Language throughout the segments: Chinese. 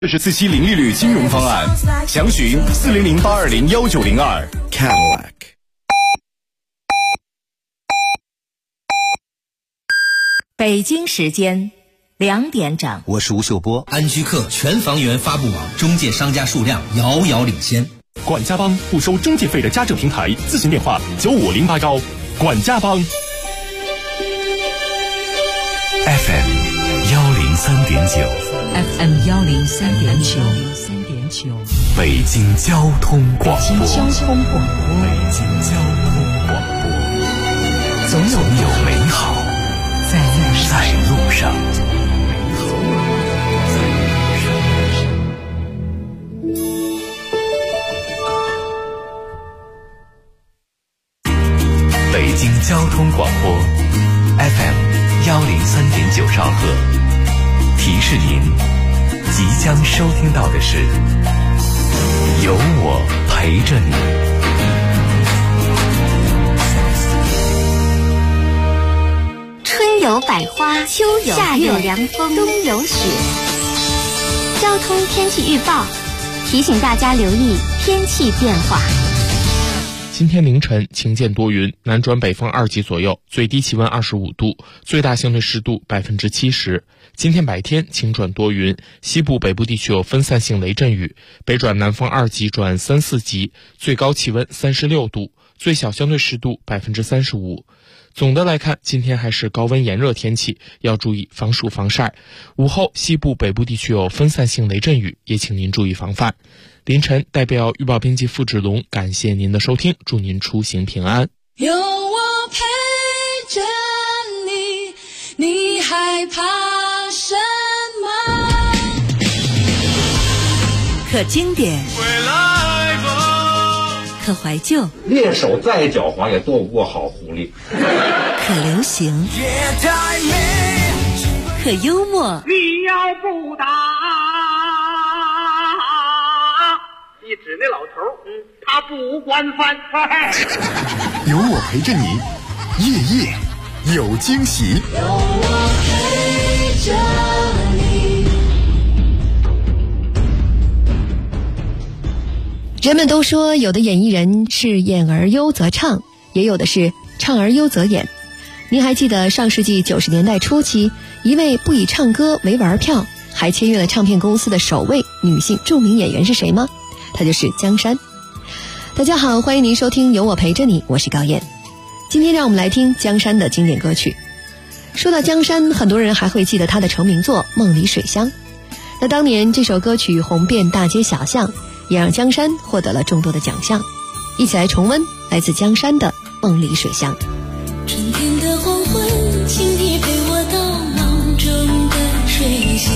24期零利率金融方案，详询400-820-1902 Cadillac。 北京时间2点整， 我是吴秀波。安居客全房源发布网，中介商家数量遥遥领先。 管家帮不收中介费的家政平台，咨询电话9508管家帮。 FM 103.9 FM 103.9， 北京交通广播。 北京交通广播， 总有美好在路上。北京交通广播 FM 103.9兆赫，提示您即将收听到的是有我陪着你。 春有百花，秋有夏有凉风，冬有雪。交通天气预报提醒大家留意天气变化。 今天凌晨晴间多云，南转北风2级左右，最低气温25度，最大相对湿度70%。今天白天晴转多云，西部北部地区有分散性雷阵雨，北转南风2级转3、4级，最高气温36度，最小相对湿度35%。总的来看，今天还是高温炎热天气，要注意防暑防晒。午后西部北部地区有分散性雷阵雨，也请您注意防范。凌晨代表预报编辑付志龙感谢您的收听，祝您出行平安。 有我陪着你，你害怕什么？ 可经典，可怀旧， 猎手再狡猾也斗不过好狐狸。 可流行，可幽默。 你要不打，你指那老头，他不管饭。 有我陪着你，夜夜有惊喜。 有我陪着你。 人们都说，有的演艺人是演而优则唱，也有的是唱而优则演。您还记得上世纪90年代初期，一位不以唱歌为玩票，还签约了唱片公司的首位女性著名演员是谁吗？她就是江山。大家好，欢迎您收听有我陪着你，我是高燕。今天让我们来听江山的经典歌曲。说到江山，很多人还会记得她的成名作《梦里水乡》。那当年这首歌曲红遍大街小巷，也让江山获得了众多的奖项。一起来重温来自江山的《梦里水乡》。 春天的黄昏，请你陪我到梦中的水乡，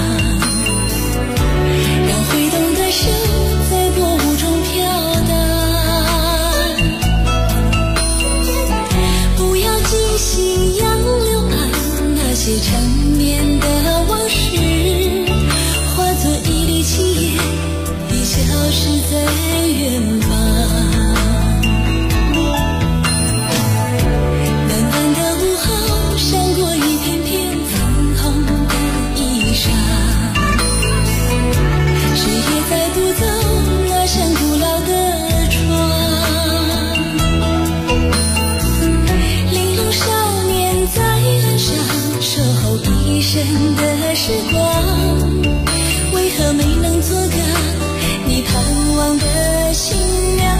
让挥动的手在波舞中飘荡，不要记心杨柳岸那些缠绵的往事，化作一粒青烟，已消失在远方。真的时光，为何没能做个你盼望的新娘？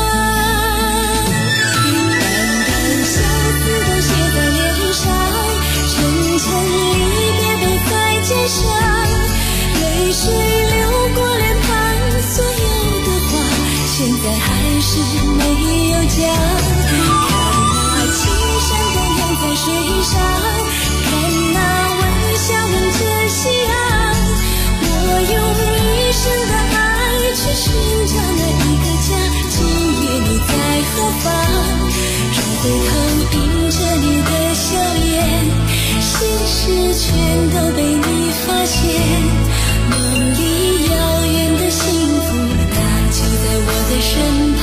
平淡的相思都写在脸上，沉沉离别背在肩上，泪水流过脸庞，所有的话现在还是没有讲。看那青山荡漾在水上，看那笑问着夕阳，我用一生的爱去寻找那一个家。今夜你在何方？转回头迎着你的笑脸，现实全都被你发现。梦里遥远的幸福，它就在我的身旁。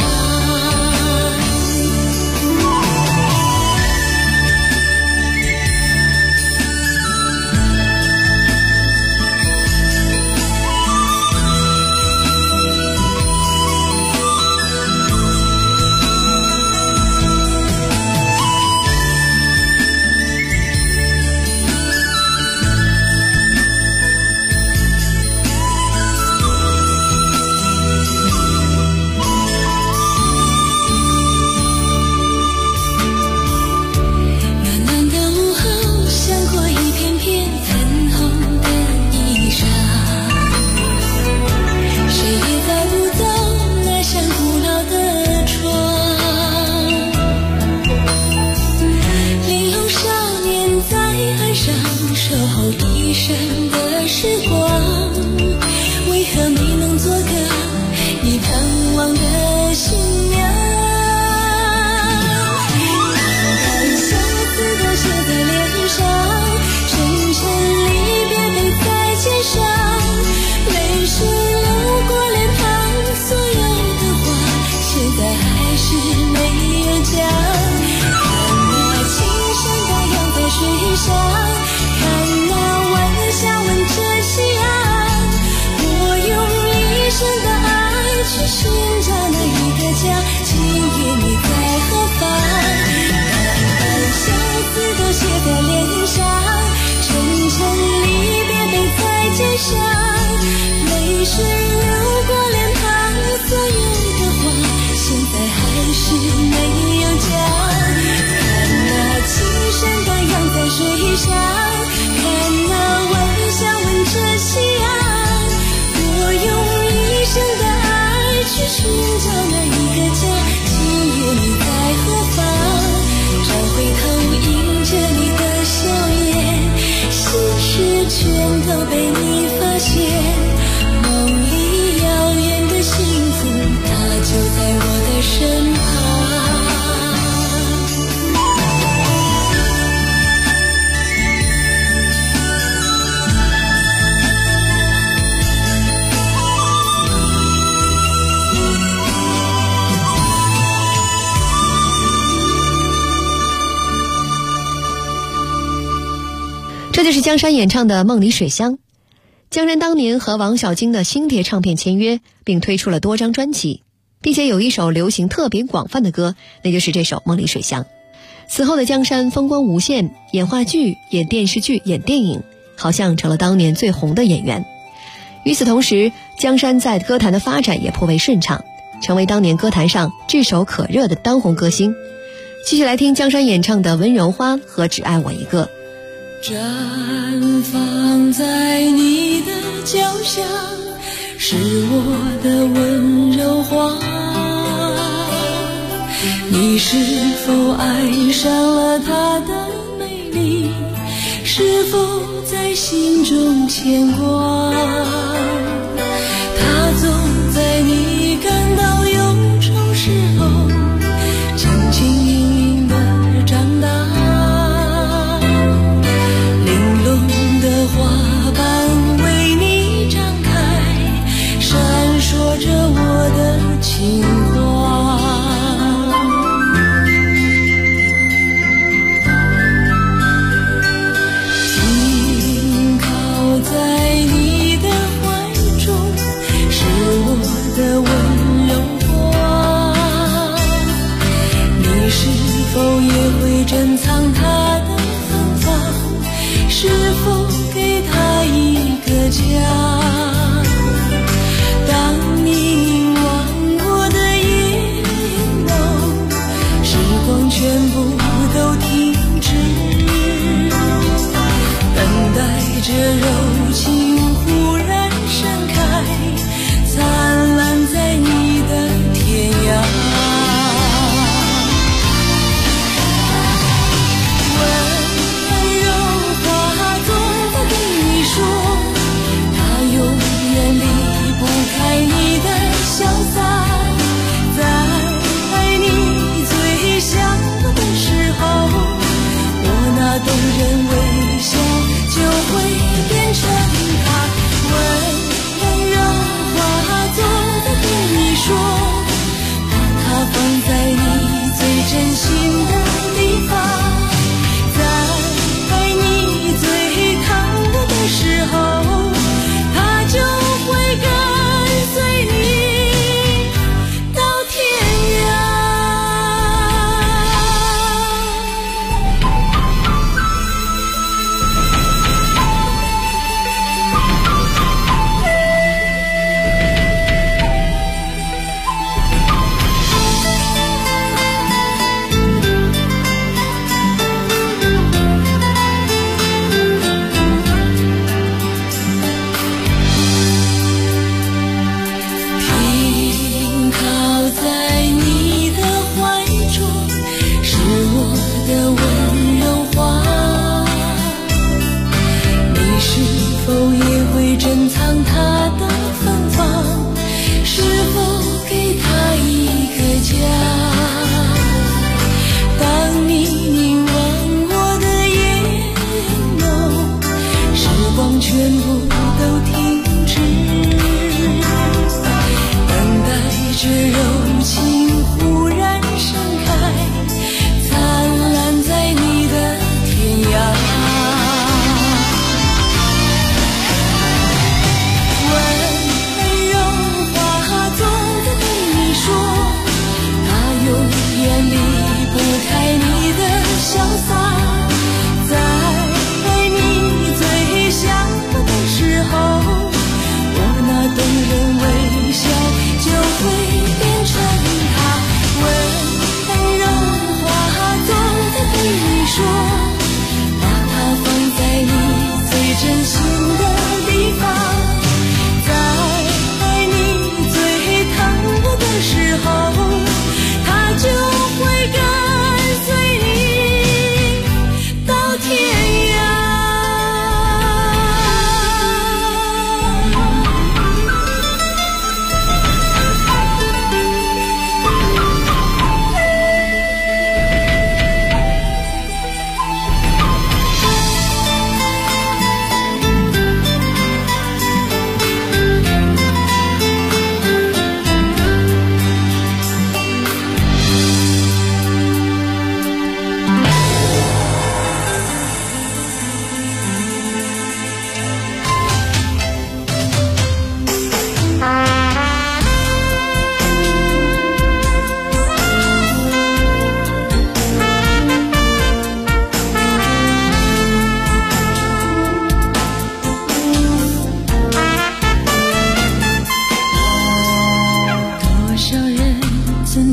被你发现，梦里遥远的幸福，它就在我的身旁。 这就是江山演唱的《梦里水乡》。江山当年和王小晶的星碟唱片签约，并推出了多张专辑，并且有一首流行特别广泛的歌，那就是这首《梦里水乡》。此后的江山风光无限，演话剧、演电视剧、演电影，好像成了当年最红的演员。与此同时，江山在歌坛的发展也颇为顺畅，成为当年歌坛上炙手可热的当红歌星。继续来听江山演唱的《温柔花》和《只爱我一个》。 绽放在你的脚下，是我的温柔花。你是否爱上了她的美丽？是否在心中牵挂？她总在你感到忧愁时候，轻轻盈盈地长大。花瓣为你张开，闪烁着我的情话。停靠在你的怀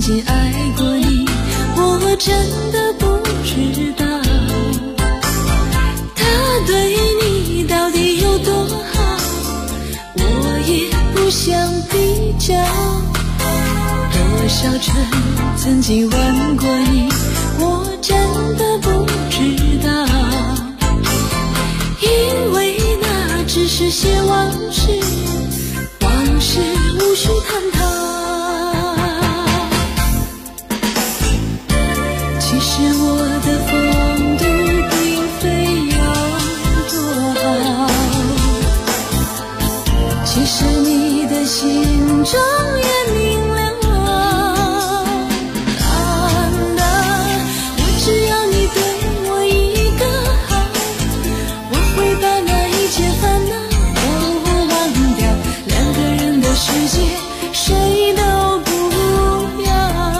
经爱过你，我真的不知道他对你到底有多好，我也不想比较。多少春曾经吻过你，我真的不知道，因为那只是些往事，往事无需探讨。其实我的风度并非要多好，其实你的心中也明了。谁都不要，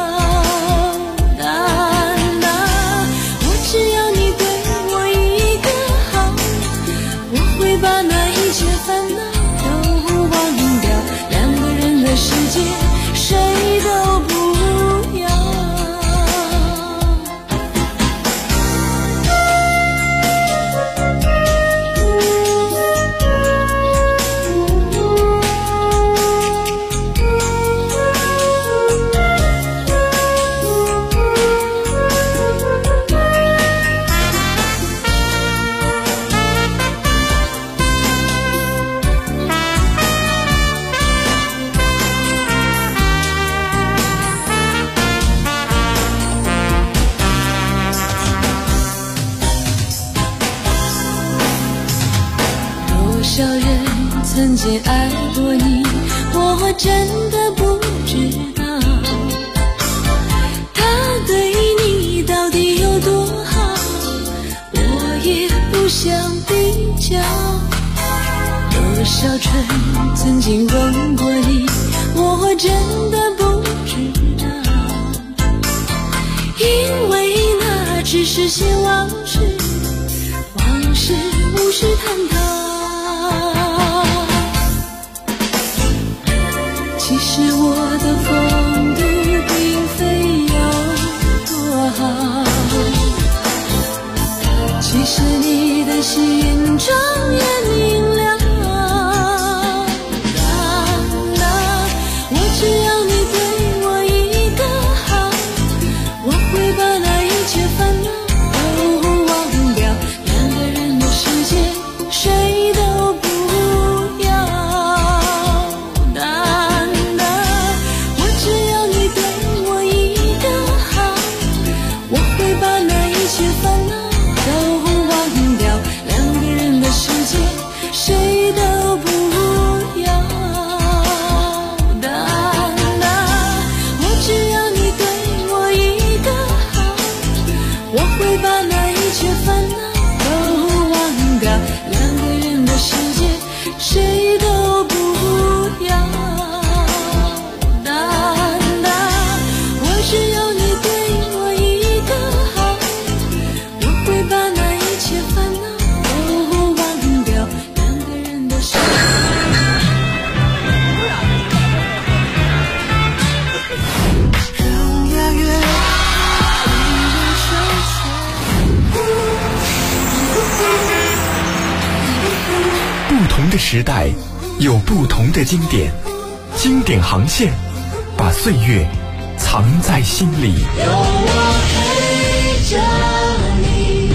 难道我只要你对我一个好，我会把那一切烦恼都忘掉，两个人的世界谁都不要。多少人曾经爱过你，我真的不知道他对你到底有多好，我也不想比较。多少春曾经吻过你，我真的不知道，因为那只是些往事，往事无需探讨。其实我的风度并非要多好，其实你的心中也明了。我只要你对我一个好，我会把那一切烦恼都忘掉，两个人的世界谁都不要。谁都不要，我只要你对我一个好，我会把那一切烦恼都忘掉，两个人的世界谁都不要，我只要你对我一个好，我会把那一切烦恼都忘掉。 不同的时代有不同的经典，经典航线把岁月藏在心里。有我陪着你。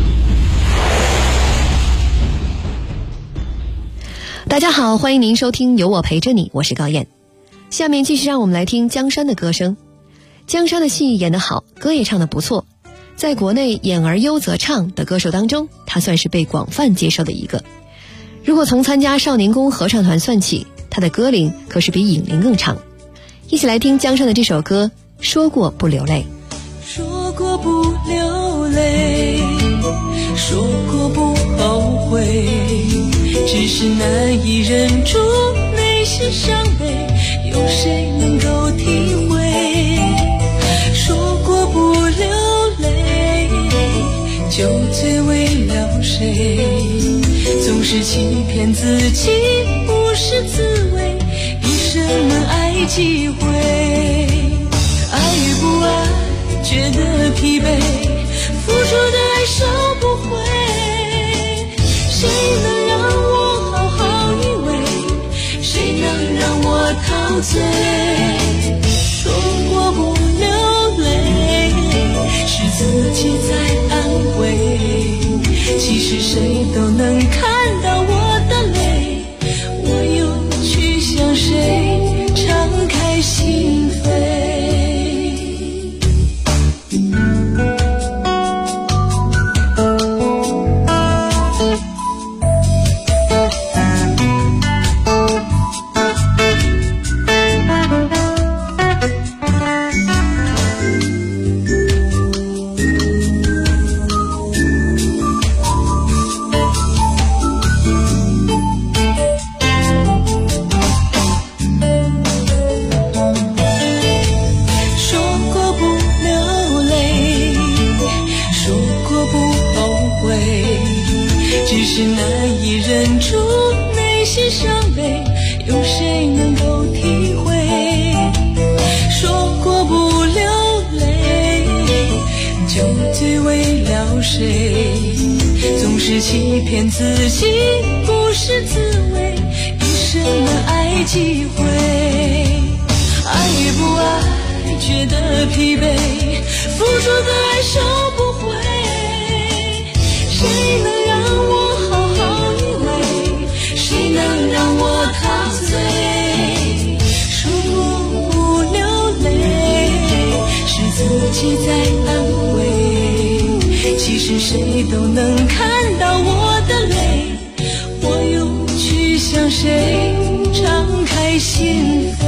大家好，欢迎您收听有我陪着你，我是高燕。下面继续让我们来听江山的歌声。江山的戏演得好，歌也唱得不错，在国内演而优则唱的歌手当中，他算是被广泛接受的一个。如果从参加少年宫合唱团算起，他的歌龄可是比尹玲更长。一起来听江山的这首歌《说过不流泪》。 说过不流泪，说过不后悔，只是难以忍住内心伤悲，有谁能够体会？说过不流泪，就醉为了谁？总是欺骗自己，不是滋味，一生能爱几回？ 爱与不爱，觉得疲惫，付出的爱收不回。谁能让我好好依偎？谁能让我陶醉？说过不流泪，是自己在安慰。其实谁都能看到我的泪，我又去向谁敞开心扉？总是欺骗自己，不是滋味，一生的爱几回？爱与不爱，觉得疲惫，付出的爱收不回。谁能让我好好依偎？谁能让我陶醉？说过不流泪，是自己在安慰。其实谁都能看到我的泪，我又去向谁敞开心扉？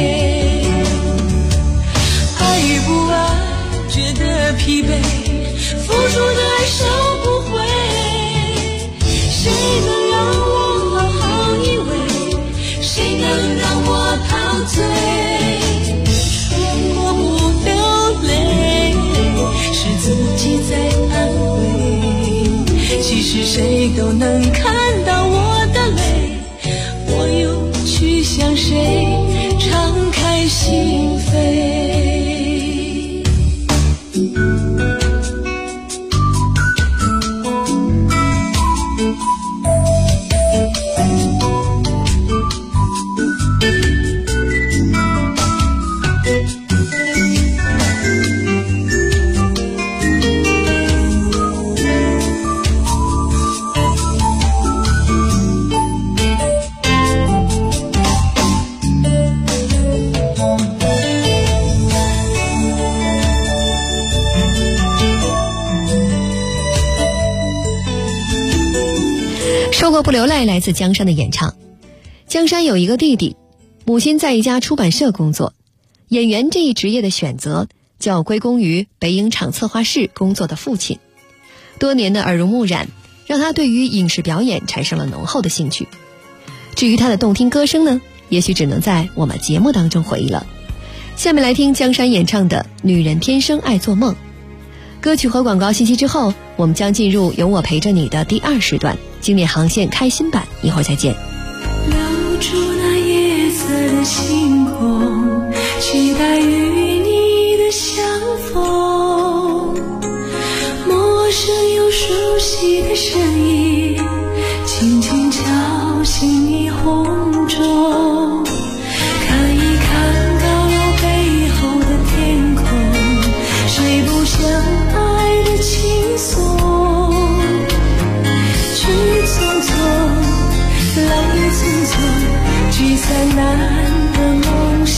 爱与不爱，觉得疲惫，付出的爱收不回。谁能让我好好依偎？谁能让我陶醉？说过不流泪，是自己在其实谁都能看到我的泪，我又去向谁敞开心扉？ 说过不流泪来自江山的演唱。江山有一个弟弟，母亲在一家出版社工作。演员这一职业的选择就要归功于北影厂策划室工作的父亲。多年的耳濡目染让他对于影视表演产生了浓厚的兴趣。至于他的动听歌声呢，也许只能在我们节目当中回忆了。下面来听江山演唱的《女人天生爱做梦》。歌曲和广告信息之后，我们将进入有我陪着你的第2时段经典航线开心版，一会儿再见。 留住那夜色的星空，期待与你的相逢。陌生又熟悉的声音，轻轻敲醒你红钟。看一看高楼背后的天空，谁不想爱的轻松？去匆匆，来匆匆，聚散难的梦想。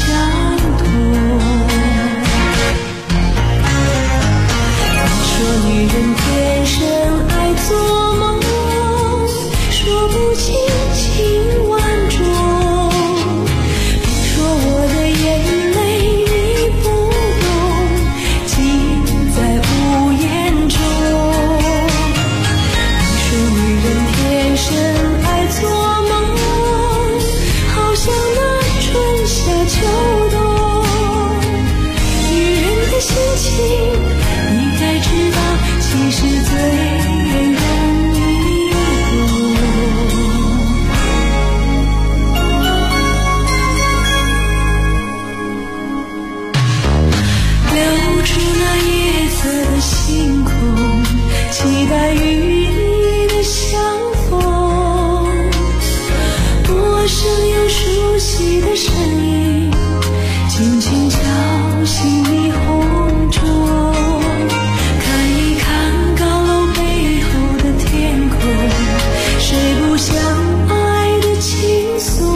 身影，轻轻敲醒霓虹中。看一看高楼背后的天空，谁不想爱的轻松？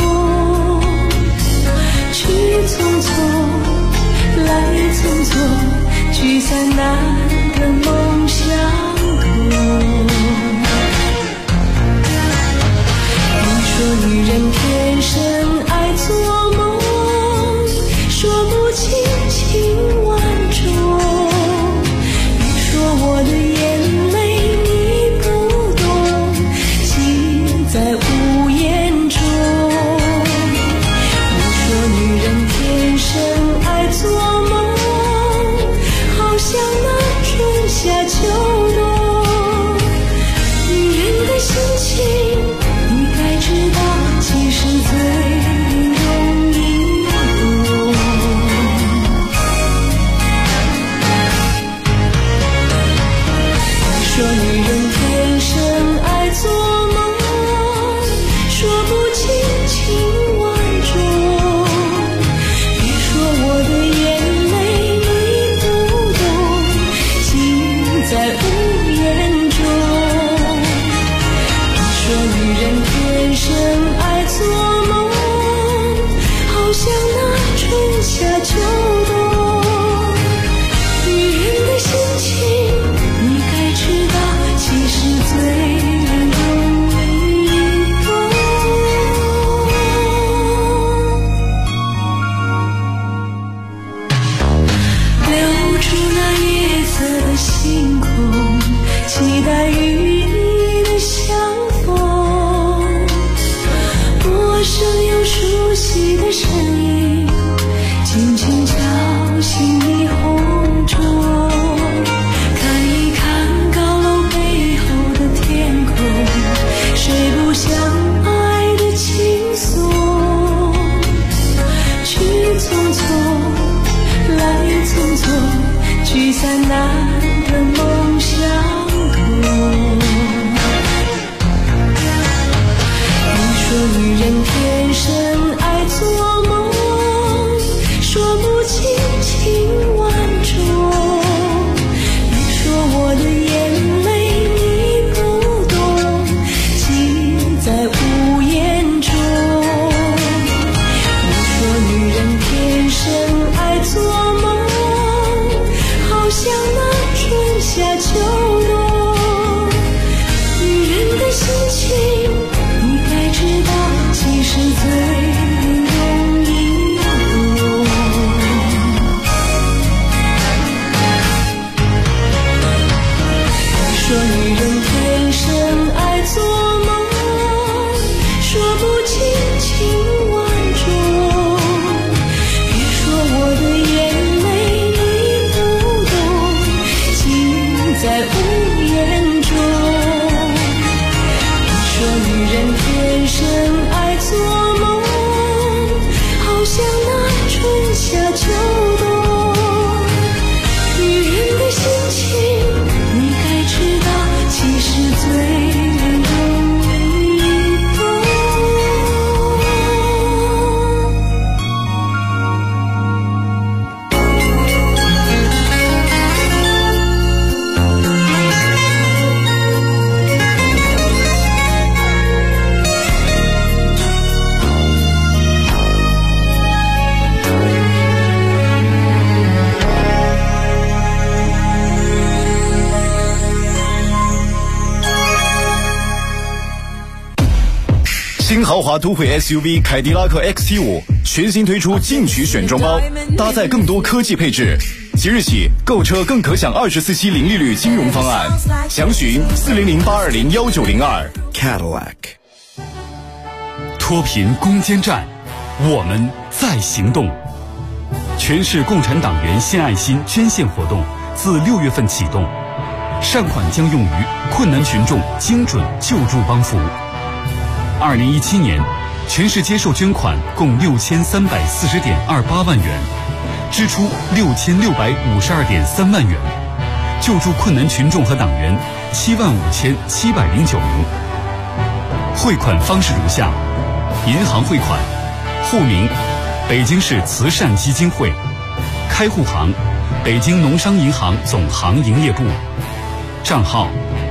去匆匆，来匆匆，聚散难得梦相同。说女人天生爱做梦，说不清情万种。别说我的眼泪你不懂，尽在无言中。你说女人天生爱做梦，好像那春夏秋冬。女人的心情你该知道，其实最容易懂。说女人天生爱做梦，说不清情万种。别说我的眼泪你不懂，尽在无言中。说女人天生爱做梦，好像那春夏秋冬。女人的心情你该知道，其实最容易懂。留住那夜色的星空，期待与你的相逢。陌生又熟悉的身影，轻轻敲醒霓虹中。看一看高楼背后的天空，谁不想爱的轻松？去匆匆，来匆匆，聚散难得梦相同。说女人天生爱做梦，说不清情万种。别说我的眼泪你不懂，尽在无言中。你说女人天生爱做梦，好像那春夏秋冬。女人的心情你该知道，其实最容易懂。说女人天生爱做梦，说不清情万种。别说我的眼泪你不懂，尽在无言中。说女人天生爱做梦，好像那春夏秋冬。女人的心情你该知道，其实最容易懂。 新豪华都会 SUV 凯迪拉克 XT5 全新推出进取选装包，搭载更多科技配置。即日起购车更可享24期零利率金融方案，详询400-820-1902 Cadillac。 脱贫攻坚战，我们在行动。全市共产党员献爱心捐献活动自6月份启动，善款将用于困难群众精准救助帮扶。2017年，全市接受捐款共6340.28万元，支出6652.3万元，救助困难群众和党员75709名。汇款方式如下：银行汇款，户名北京市慈善基金会。开户行：北京农商银行总行营业部。账号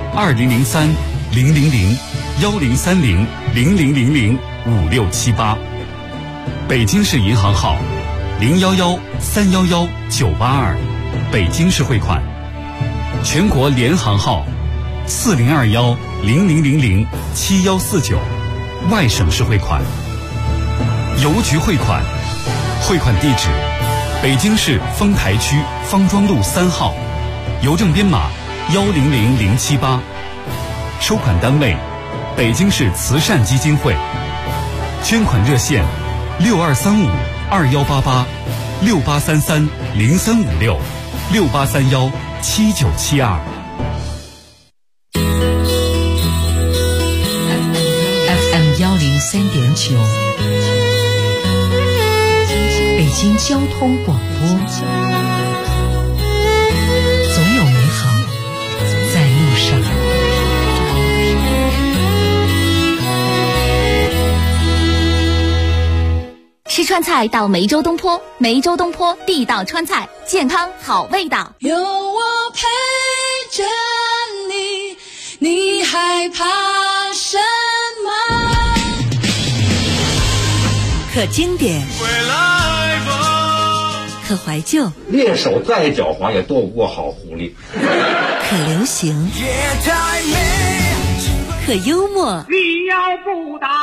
：2003-000-1030-0000-5678。北京市银行号：011-311-982，北京市汇款。全国联行号：4021-0000-7149，外省市汇款。邮局汇款，汇款地址：北京市丰台区方庄路3号，邮政编码100078。收款单位：北京市慈善基金会。捐款热线：6835-2833-0356-6831-7972。 FM103.9，北京交通广播，总有美好在路上。 吃川菜到梅州东坡，梅州东坡地道川菜，健康好味道。 有我陪着你，你害怕什么？ 可经典，可怀旧， 猎手再狡猾也斗不过好狐狸。 可流行，可幽默。 你要不打，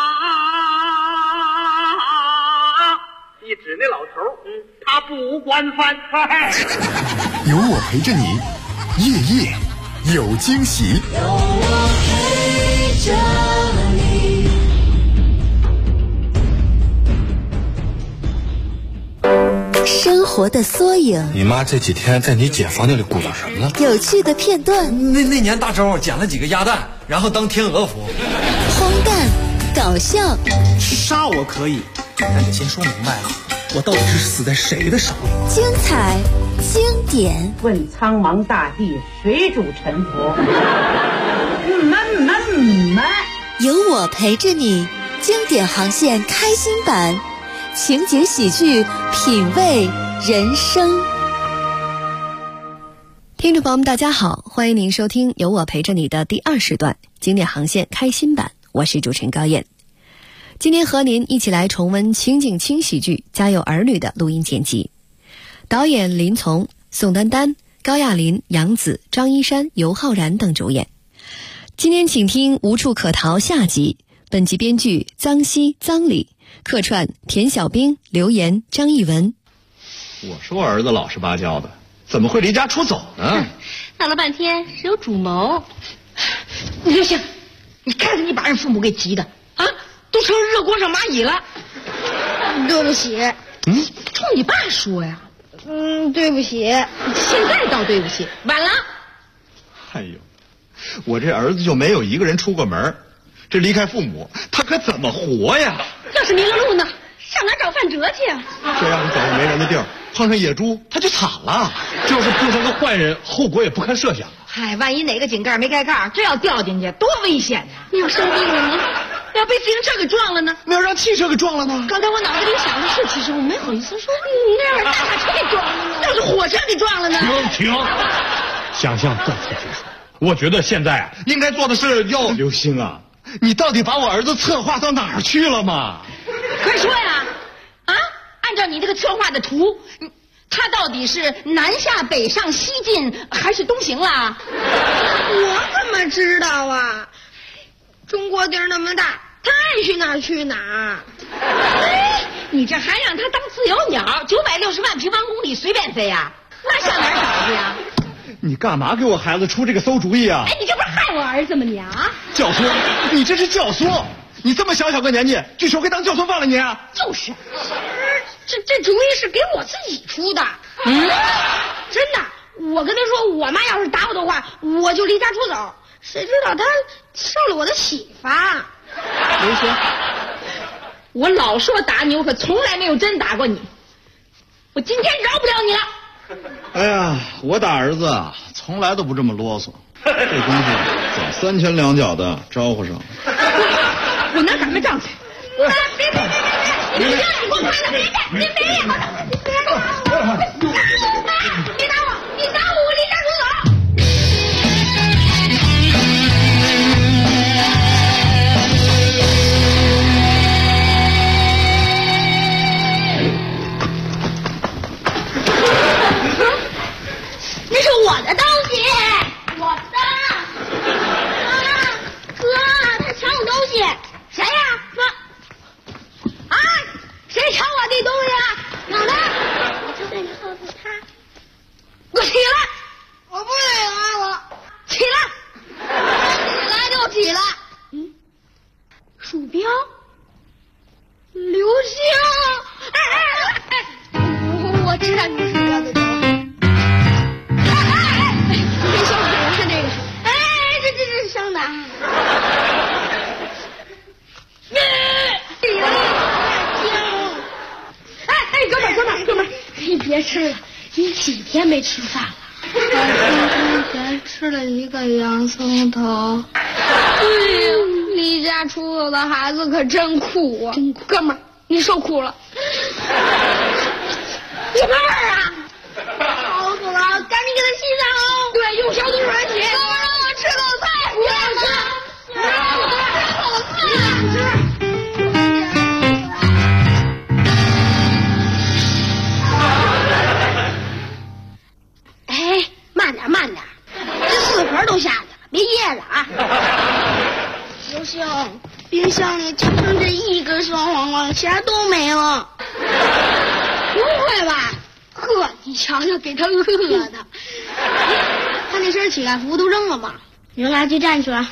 一指那老头，他不惯犯。 有我陪着你，夜夜有惊喜。 有我陪着你。 生活的缩影， 你妈这几天在你姐房间里鼓捣什么呢？ 有趣的片段。 那年大周捡了几个鸭蛋，然后当天鹅服。 荒诞，搞笑。 杀我可以，但得先说明白了，我到底是死在谁的手里？ 精彩，经典。 问苍茫大地，谁主沉浮？ 有我陪着你，经典航线开心版。情节喜剧，品味人生。 听众朋友们大家好，欢迎您收听有我陪着你的第2时段经典航线开心版，我是主持人高燕。今天和您一起来重温情景轻喜剧《家有儿女》的录音剪辑，导演林从、宋丹丹、高亚麟、杨紫、张一山、尤浩然等主演。今天请听《无处可逃》下集，本集编剧臧希、臧礼，客串田小兵、刘岩、张艺文。 我说儿子老实巴交的，怎么会离家出走呢？ 闹了半天是有主谋。刘星，你看看你把人父母给急的啊，都成热锅上蚂蚁了。对不起。冲你爸说呀。对不起。现在倒对不起，晚了。 哎呦，我这儿子就没有一个人出过门，这离开父母他可怎么活呀？ 要是迷了路呢，上哪找范哲去啊？ 这要是走到没人的地儿，碰上野猪他就惨了。就是碰上个坏人，后果也不堪设想。 嗨，万一哪个井盖没盖盖，这要掉进去多危险呢！你要生病了呢？要被自行车给撞了呢？ 那要让汽车给撞了呢？ 刚才我脑子里想的是，其实我没好意思说，你那让大卡车给撞了呢？要是火车给撞了呢？ 停！想象再次结束。我觉得现在应该做的是要刘星啊，你到底把我儿子策划到哪儿去了嘛？ 快说呀！啊，按照你这个策划的图，他到底是南下北上西进还是东行啦？ 我怎么知道啊？中国地儿那么大，他爱去哪儿去哪儿。 哎，你这还让他当自由鸟，960万平方公里随便飞呀？那上哪儿找去呀？ 你干嘛给我孩子出这个馊主意啊？ 哎，你这不是害我儿子吗你啊？ 教唆，你这是教唆！你这么小个年纪，据说会当教唆犯了你啊？ 就是，这主意是给我自己出的。真的，我跟他说，我妈要是打我的话，我就离家出走。谁知道他受了我的启发。 刘星，我老说打你，我可从来没有真打过你。我今天饶不了你了。 哎呀，我打儿子啊，从来都不这么啰嗦。这东西总三拳两脚的招呼上。 我哪敢这样子？别！你你给我快点，别打我！你打我！你打我！我离家出走！那是我的东西，我的。哥，他抢我东西，谁呀？啊！谁抢我的东西啊？哪呢？我就得告诉他。给我起来！我不理了，我起来！起来就起来。鼠标，流星。我知道你是鼠标的头。别笑死我，看这个。这是伤的。哥们儿，你别吃了，你几天没吃饭了？我今天吃了一个洋葱头。离家出走的孩子可真苦啊！真苦，哥们儿，你受苦了。什么味儿啊？好死了，赶紧给他洗澡。对，用消毒水洗。哥们儿，让我吃口菜。不要吃，让我吃口菜。慢点，这4盒都下去了，别噎着啊！刘星，冰箱里就剩这一根酸黄瓜，其他都没了。不会吧？呵，你瞧瞧，给他饿的。他那身乞丐服都扔了吧？扔垃圾站去了。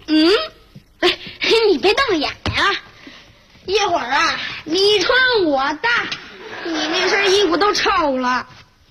你别瞪着眼呀！一会儿啊，你穿我的，你那身衣服都臭了。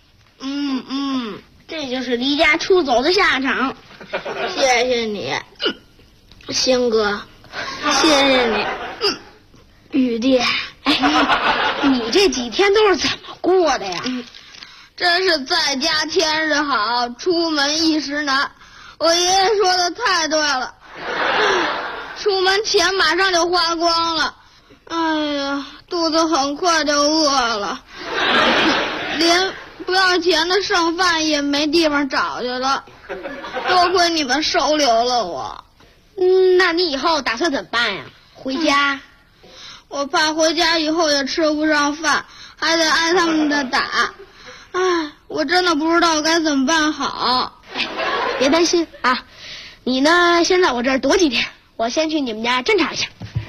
这就是离家出走的下场。谢谢你，星哥，谢谢你，雨弟。你这几天都是怎么过的呀？真是在家天日好，出门一时难。我爷爷说的太对了，出门钱马上就花光了。哎呀，肚子很快就饿了，连不要钱的剩饭也没地方找去了，多亏你们收留了我。那你以后打算怎么办呀？回家？我怕回家以后也吃不上饭，还得挨他们的打。我真的不知道该怎么办好。别担心啊，你呢先在我这儿躲几天，我先去你们家侦查一下。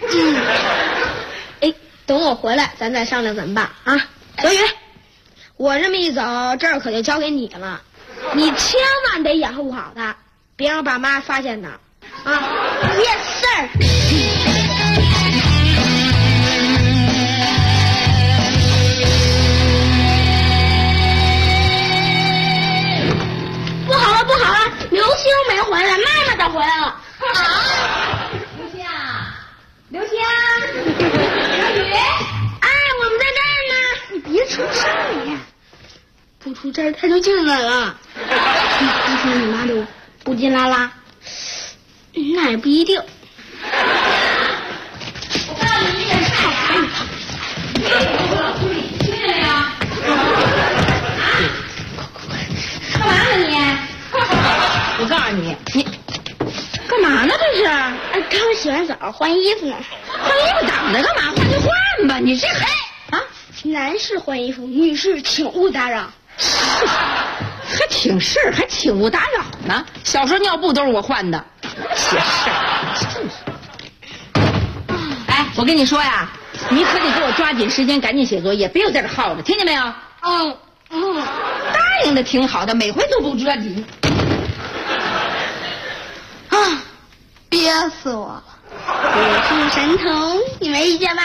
等我回来咱再商量怎么办啊。小雨，我这么一走，这儿可就交给你了，你千万得养护好他，别让爸妈发现他啊。Yes sir。不好了，刘星没回来，妈妈倒回来了。刘星，刘雨，我们在这儿呢，你别出声呀，不出声他就进来了。你说你妈就不进来啦？那也不一定。我告诉你点事儿，听见没有？干嘛呢你？我告诉你，你干嘛呢？这是？刚洗完澡，换衣服呢。换衣服挡着干嘛？换就换吧。你这男士换衣服，女士请勿打扰。 还挺是，还请勿打扰呢。小时候尿布都是我换的。写事哎，我跟你说呀，你可得给我抓紧时间，赶紧写作业，别又在这耗着，听见没有？答应的挺好的，每回都不抓紧。 憋死我了！我出神童，你没意见吧？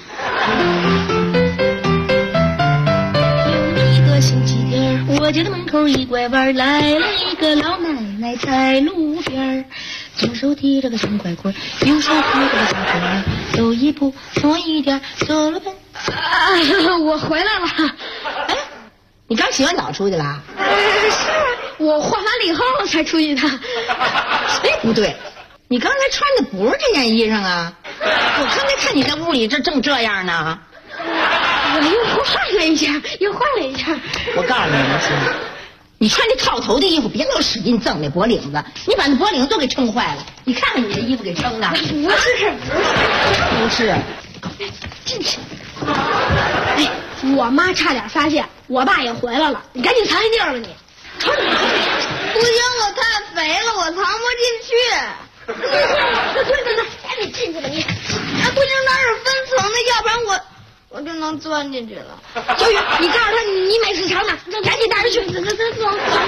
有一个星期天，我家的门口一拐弯，来了一个老奶奶在路边，左手提着个小拐棍，右手提着个小拐弯，走一步错一点，走了奔。我回来了。 哎，你刚洗完澡出去了？ 是，我换完了以后才出去的。 哎，不对。你刚才穿的不是这件衣裳啊！我刚才看你在屋里正这样呢。 又换了一下，又换了一下。 我告诉你，刘星， 你穿这套头的衣服，别老使劲挣那脖领子，你把那脖领子都给撑坏了。你看看你这衣服给撑的，不是， 进去。哎，我妈差点发现，我爸也回来了，你赶紧藏一地儿吧你。 不行，我太肥了，我藏不进去。 对，赶紧进去吧你。 啊，不行，那是分层的，要不然我就能钻进去了。 小雨，你告诉他你美食长呢，赶紧带着去。走，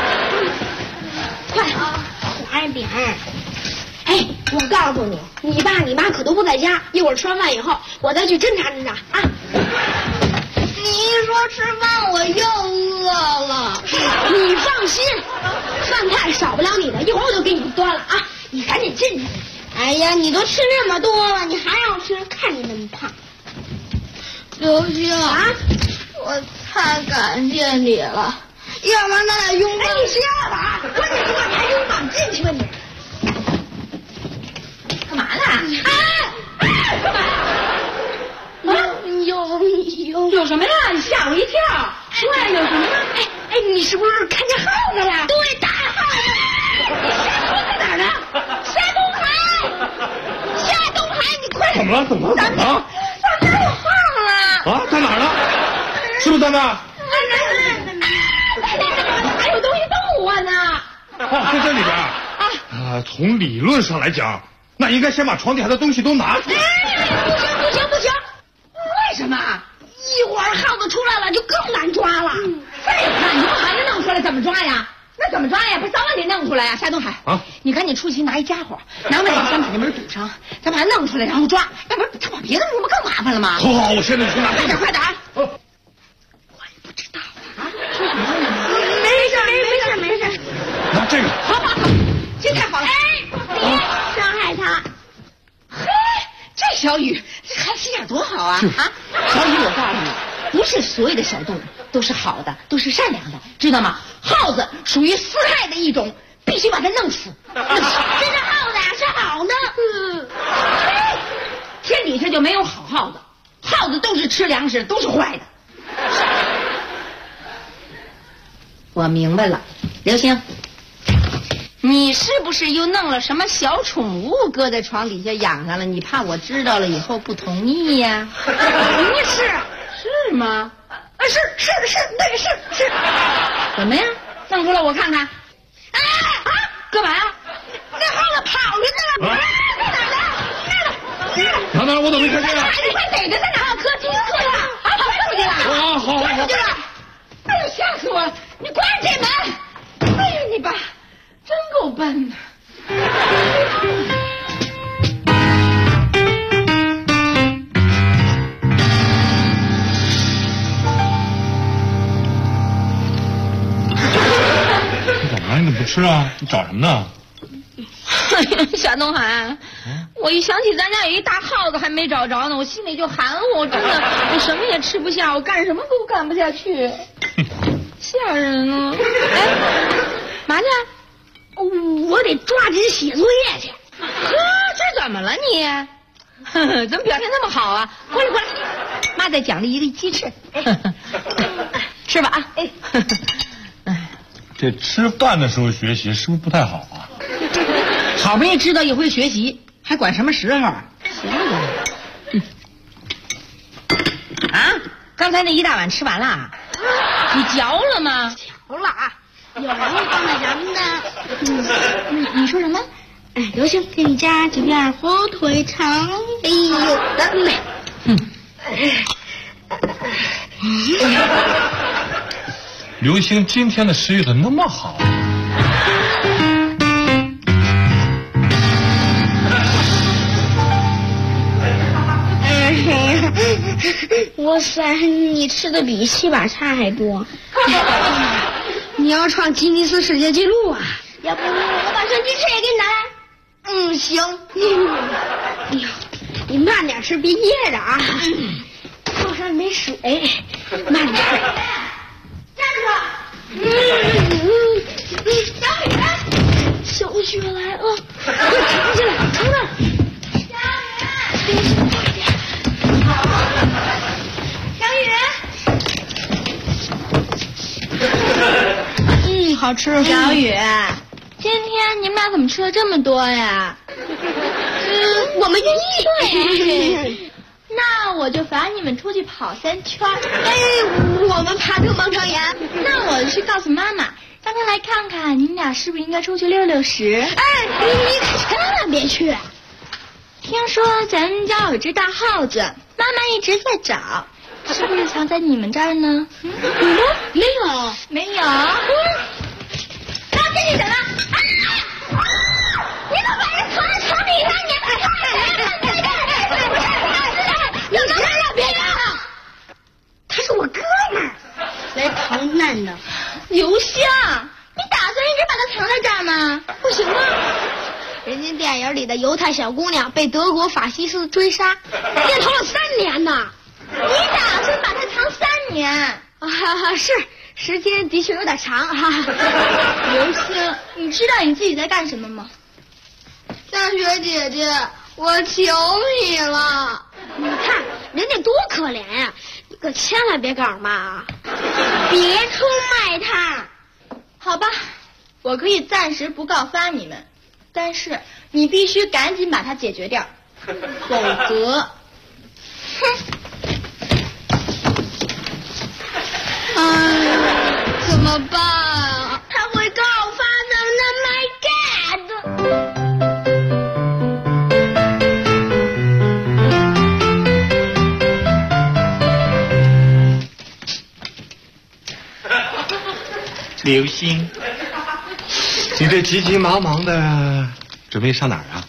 快，快点。哎，我告诉你，你爸你妈可都不在家，一会儿吃完饭以后，我再去侦查侦查啊。 你一说吃饭，我又饿了。 你放心，饭菜少不了你的，一会儿我就给你端了啊！你赶紧进去。 哎呀，你都吃那么多了，你还让吃？看你那么胖。刘星啊，我太感谢你了，要不然咱俩拥抱。 哎，你歇了吧，关键是我还拥抱，进去吧你。干嘛呢？干嘛？有什么呀？你吓我一跳！对，有什么？哎，你是不是看见耗子了？ 对，大耗子。 在哪儿呢？ 夏东海，你快！ 怎么了？ 咱们有耗子啊？在哪儿呢？是不是在那儿？ 还有东西动我呢。 在这里边啊。从理论上来讲，那应该先把床底下的东西都拿出来。 不行！为什么？一会儿耗子出来了就更难抓了。废话，你不还能弄出来怎么抓呀？那怎么抓呀？不早晚得弄出来呀！夏东海啊，你赶紧出去拿一家伙，拿回来咱把这门堵上，咱把它弄出来然后抓，要不然他把别的不更麻烦了吗？ 好，我现在去拿。 快点！我也不知道啊。没事。 拿这个。 好，这太好了。 哎，别伤害他。 嘿，这小雨这孩子心眼多好啊！小雨，我告诉你，不是所有的小动物都是好的，都是善良的，知道吗？耗子属于四害的一种，必须把它弄死。 这是耗子呀，是好的。 天底下就没有好耗子，耗子都是吃粮食，都是坏的。我明白了，刘星，你是不是又弄了什么小宠物搁在床底下养上了？你怕我知道了以后不同意呀？是吗？是，那个是。怎么样？弄出来我看看。干嘛呀？ 那耗子跑出去了。 在哪儿？我怎么没看见？ 你快逮着在哪？客厅去了。跑出去了。 好。 跑出去了。哎呦，吓死我了！你关上这门。哎呀，你爸真够笨的。 你怎么不吃啊？你找什么呢？ 哎呀，夏东海，我一想起咱家有一大耗子还没找着呢，我心里就含糊，真的，我什么也吃不下，我干什么都干不下去，吓人啊！哎，嘛去？我得抓紧写作业去。这怎么了你？怎么表现那么好啊？过来，妈再奖励一个鸡翅，吃吧啊！ 这吃饭的时候学习是不是不太好啊？ 好不容易知道一回学习，还管什么时候？刚才那一大碗吃完了？你嚼了吗？ 嚼了啊，有人放在咱们的。 你说什么？ 哎，刘星，给你加几片火腿肠。哎呦，的嘞。 刘星今天的食欲怎么那么好？ 哇塞，你吃的比7把菜还多。你要创吉尼斯世界纪录啊！要不我把这鸡翅也给你拿来。行。哎呦，你慢点吃，别噎着啊。桌上没水，慢点。小雪来了，快藏起来，藏那儿。小雨， 好吃。 小雨，今天你们俩怎么吃了这么多呀？ 我们愿意。那我就罚你们出去跑3圈。 我们怕这个盲肠炎。 那我去告诉妈妈，让她来看看你们俩是不是应该出去溜溜石。 你可千万别去。 听说咱们家有只大耗子，妈妈一直在找，是不是藏在你们这儿呢？ 没有。 那这是什么？你怎么把人藏在床底下？ 你千万别干！他是我哥们儿，来逃难的。 刘星，你打算一直把他藏在这儿吗？ 不行啊！人家电影里的犹太小姑娘被德国法西斯追杀，连逃了3年呢。 你打算把他藏3年？ 是，时间的确有点长哈。 刘星，你知道你自己在干什么吗？ 大雪姐姐，我求你了。你看人家多可怜呀，你可千万别告诉妈啊！ 别出卖他。好吧，我可以暂时不告发你们，但是你必须赶紧把它解决掉，否则， 怎么办啊？他会告发咱们的 My God。 刘星，你这急急忙忙的，准备上哪儿啊？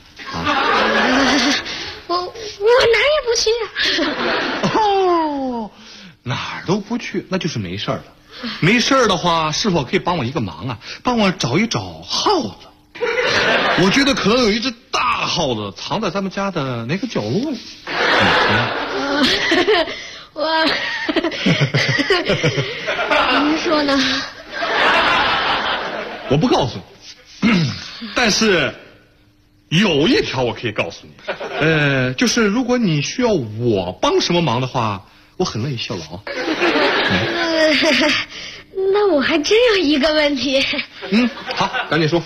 我哪儿也不去啊。 哦，哪儿都不去，那就是没事儿了。没事儿的话，是否可以帮我一个忙啊？帮我找一找耗子。我觉得可能有一只大耗子藏在咱们家的哪个角落里。 您说呢？ 我不告诉你，但是有一条我可以告诉你，就是如果你需要我帮什么忙的话，我很乐意效劳。 那我还真有一个问题。 好，赶紧说。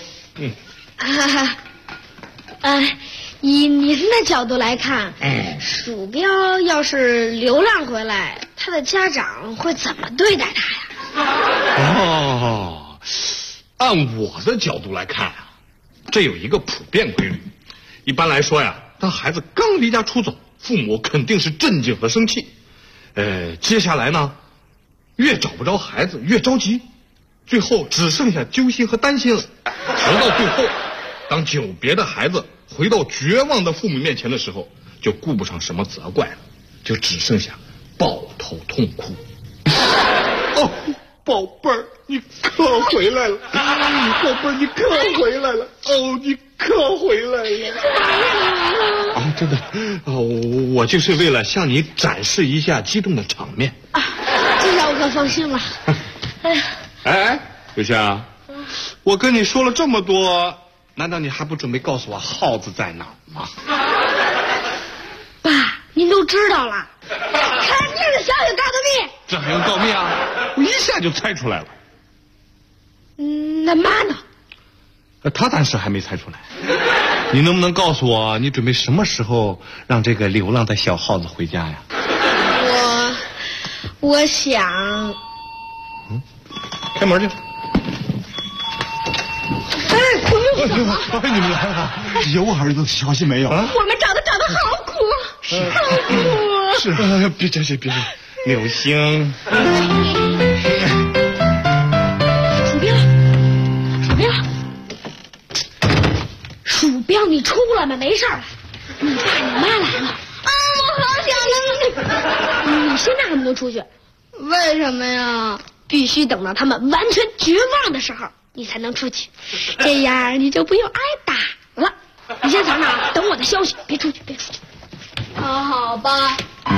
以您的角度来看，鼠标要是流浪回来，他的家长会怎么对待他呀？ 按我的角度来看啊，这有一个普遍规律。一般来说呀，当孩子刚离家出走，父母肯定是震惊和生气。接下来呢，越找不着孩子越着急，最后只剩下揪心和担心了。直到最后，当久别的孩子回到绝望的父母面前的时候，就顾不上什么责怪了，就只剩下抱头痛哭。哦，宝贝儿，你可回来了！宝贝儿，你可回来了！哦，你可回来了！啊，真的我就是为了向你展示一下激动的场面啊，这下我可放心了。 刘霞，我跟你说了这么多，难道你还不准备告诉我耗子在哪儿吗？ 爸，您都知道了，肯定是小雨告的密。 这还用告密啊？我一下就猜出来了。 那妈呢？ 他暂时还没猜出来。你能不能告诉我，你准备什么时候让这个流浪的小耗子回家呀？ 我想。 开门去。 你们来了，有我儿子消息没有？ 我们找的好苦，好苦。 是，别这些，刘星。 鼠标，你出来吧，没事了。你爸你妈来了。我好想你现在还不能出去，为什么呀？必须等到他们完全绝望的时候，你才能出去，这样你就不用挨打了。你先藏哪？等我的消息，别出去。好吧。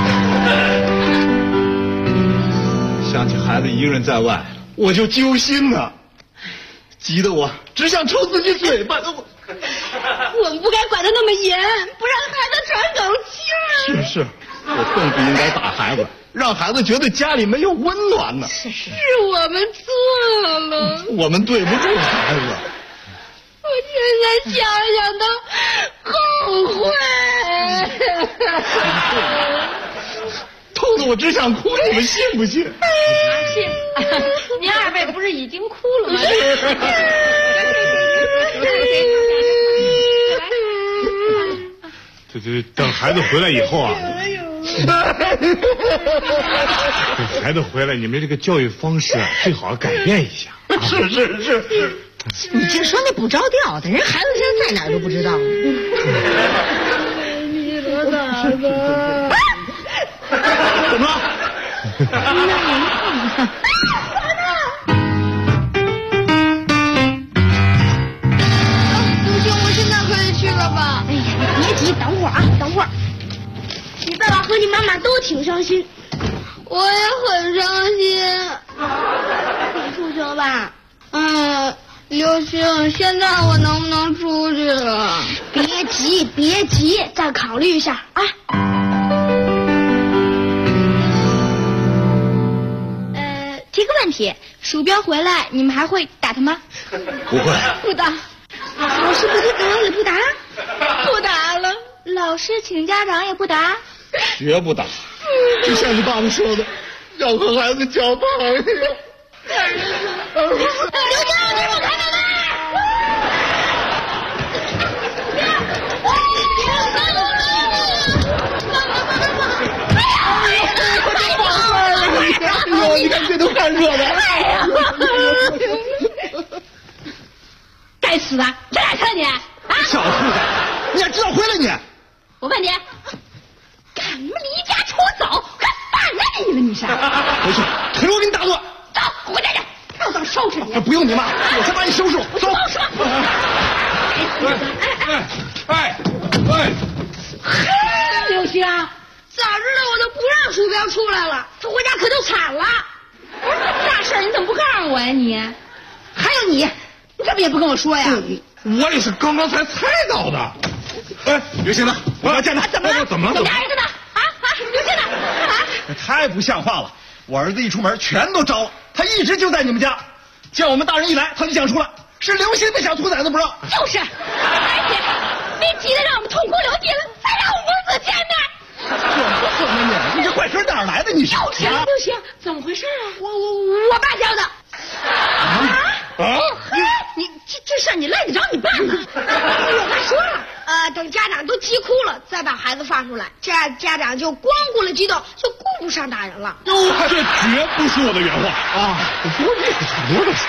想起孩子一个人在外，我就揪心了，急得我只想抽自己嘴巴。 我们不该管得那么严，不让孩子喘口气儿。 是，我更不应该打孩子。 让孩子觉得家里没有温暖呢。 是我们错了， 我们对不住孩子。 我现在想想都后悔。 兔子，我只想哭，你们信不信？ 信。您二位不是已经哭了吗？ 这等孩子回来以后啊，等孩子回来，你们这个教育方式啊，最好改变一下。 是。 你净说那不着调的，人孩子现在在哪儿都不知道呢。 你说咋的？ 怎么了？ 刘星，我现在可以去了吧？ 哎呀，你别急，等会儿啊，等会儿。你爸爸和你妈妈都挺伤心， 我也很伤心。 你出去了吧？ 刘星，现在我能不能出去了？ 别急，再考虑一下啊。提个问题，鼠标回来，你们还会打他吗？ 不会。 不打。 老师不听讲也不打？ 不打了。 老师请家长也不打？ 绝不打。就像你爸爸说的，要和孩子交朋友。 刘星，你给我开门！ 哎呦，你看这都看热闹。 哎呀！该死的，这哪去了你？啊！ 小兔子，你还知道回来你？ 我问你，干什么离家出走？还反了你了？你是？ 回去，腿我给你打断。 走，回家去，让我收拾你。 不用你妈，我先把你收拾。走。 刘星，早知道我都不让鼠标出来了，这回家可就惨了。不是这么大事，你怎么不告诉我呀你？还有你怎么也不跟我说呀？ 我也是刚刚才猜到的。 刘星呢？我要见他。 怎么了？ 怎么了？ 你家儿子呢？刘星呢？ 太不像话了！我儿子一出门全都招了，他一直就在你们家。见我们大人一来，他就想出来。是刘星那小兔崽子不知道。 就是，而且别急着让我们痛哭流涕了，再让我母子见面。 怎么你这怪声哪来的？你是？ 刘星，怎么回事啊？我爸教的。你这事你赖得着你爸吗？ 我爸说了，等家长都急哭了，再把孩子放出来，这样家长就光顾了激动，就顾不上大人了。 这绝不是我的原话啊！我的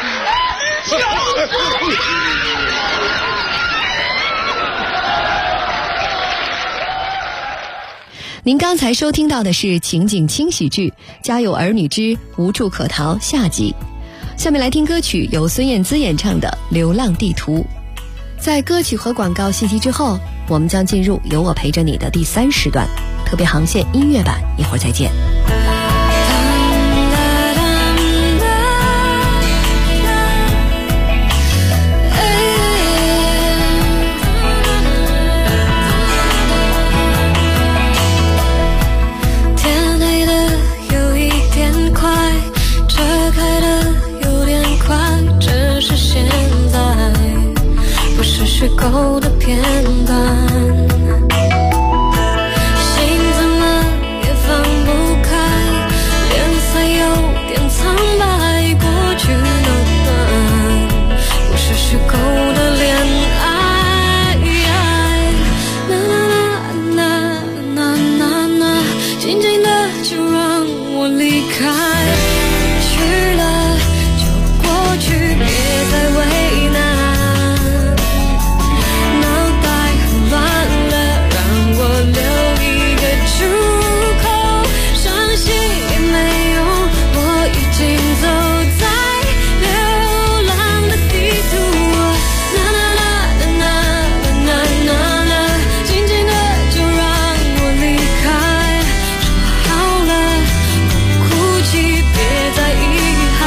您刚才收听到的是情景轻喜剧《家有儿女之无处可逃》下集。下面来听歌曲，由孙燕姿演唱的《流浪地图》。在歌曲和广告信息之后，我们将进入有我陪着你的第3时段，特别航线音乐版，一会儿再见。 虚构的片段，心怎么也放不开，脸色有点苍白，过去那段不是虚构的恋爱，静静的就让我离开，去了就过去，别再为难。别再遗憾。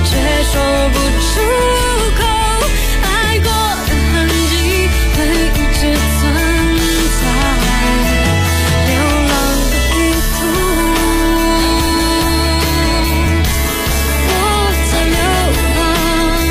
却说不出口，爱过的痕迹会一直存在，流浪的地图，我在流浪。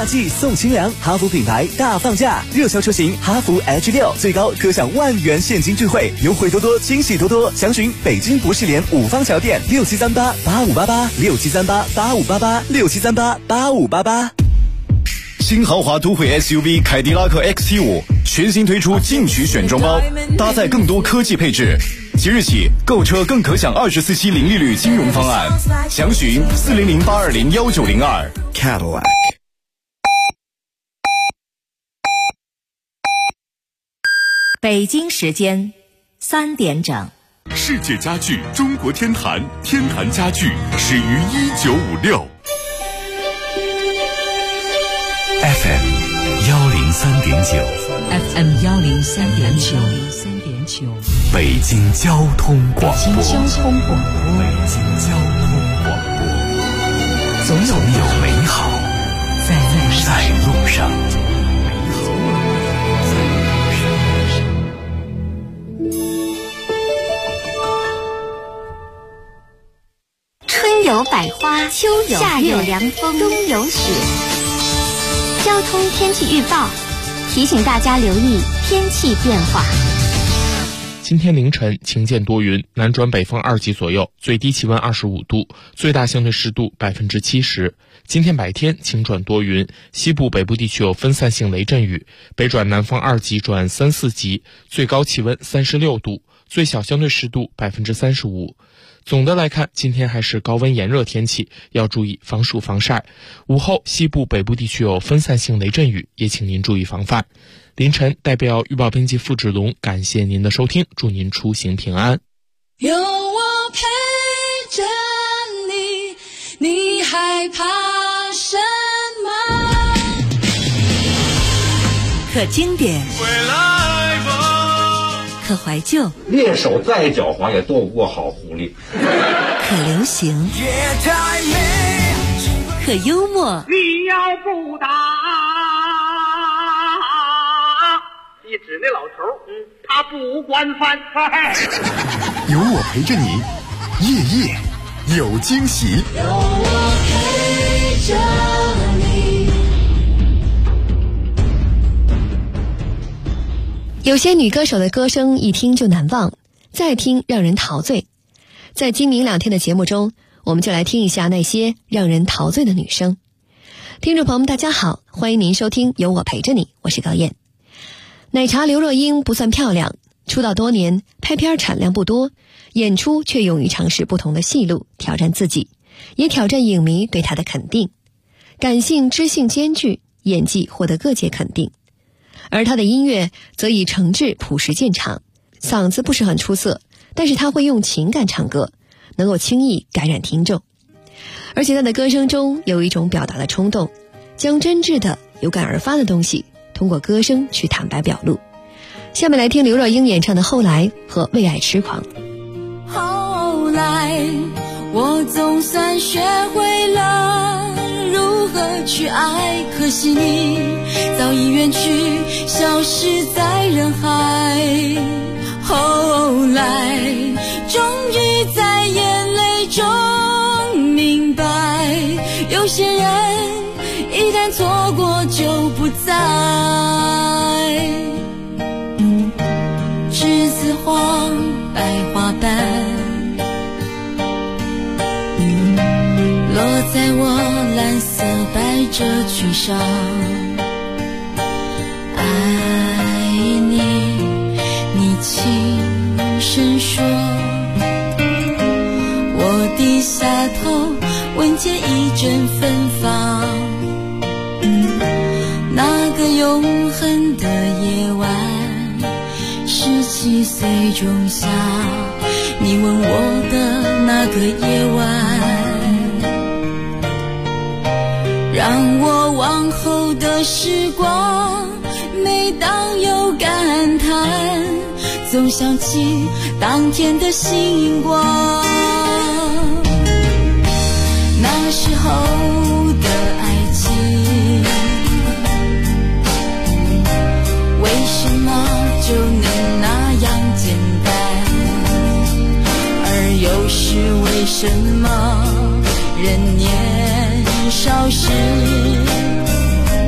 季送清凉，哈弗品牌大放价，热销车型哈弗 H6最高可享10000元现金钜惠，优惠多多，惊喜多多。详询北京博士联5方桥店673885886738858867388588。 新豪华都会 SUV 凯迪拉克 XT5全新推出进取选装包，搭载更多科技配置。即日起购车更可享24期零利率金融方案，详询400-820-1902 Cadillac。 北京时间3点整。 世界家具中国天坛，天坛家具始于1956。 FM 103.9 FM 103.9 北京交通广播。 北京交通广播，总有美好在路上。 春有百花，秋有夏有凉风，冬有雪。交通天气预报提醒大家留意天气变化。 今天凌晨晴间多云，南转北风2级左右，最低气温25度，最大相对湿度70%。今天白天晴转多云，西部北部地区有分散性雷阵雨，北转南风2级转3、4级，最高气温36度，最小相对湿度35%。总的来看，今天还是高温炎热天气，要注意防暑防晒。午后西部北部地区有分散性雷阵雨，也请您注意防范。凌晨代表预报编辑付志龙感谢您的收听，祝您出行平安。 有我陪着你，你害怕什么？ 可经典，可怀旧， 猎手再狡猾也斗不过好狐狸。 可流行，可幽默。 你要不打，一指那老头，他不惯犯。 有我陪着你，夜夜有惊喜。 有我陪着你。 有些女歌手的歌声一听就难忘，再听让人陶醉。在今明2天的节目中，我们就来听一下那些让人陶醉的女声。听众朋友们大家好，欢迎您收听有我陪着你，我是高燕。奶茶刘若英不算漂亮，出道多年，拍片产量不多，演出却勇于尝试不同的戏路，挑战自己，也挑战影迷对她的肯定。感性知性兼具，演技获得各界肯定。而她的音乐则以诚挚朴实见长，嗓子不是很出色，但是她会用情感唱歌，能够轻易感染听众。而且她的歌声中有一种表达的冲动，将真挚的有感而发的东西通过歌声去坦白表露。下面来听刘若英演唱的《后来》和《为爱痴狂》。 后来我总算学会了如何去爱，可惜你早已远去，消失在人海。后来终于在眼泪中明白，有些人一旦错过就不再。栀子花白花瓣落在我蓝色百褶裙上，爱你，你轻声说，我低下头闻见一阵芬芳。那个永恒的夜晚，17岁仲夏，你吻我的那个夜晚，让我往后的时光，每当有感叹，总想起当天的星光。那时候的爱情，为什么就能那样简单？而又是为什么人年少时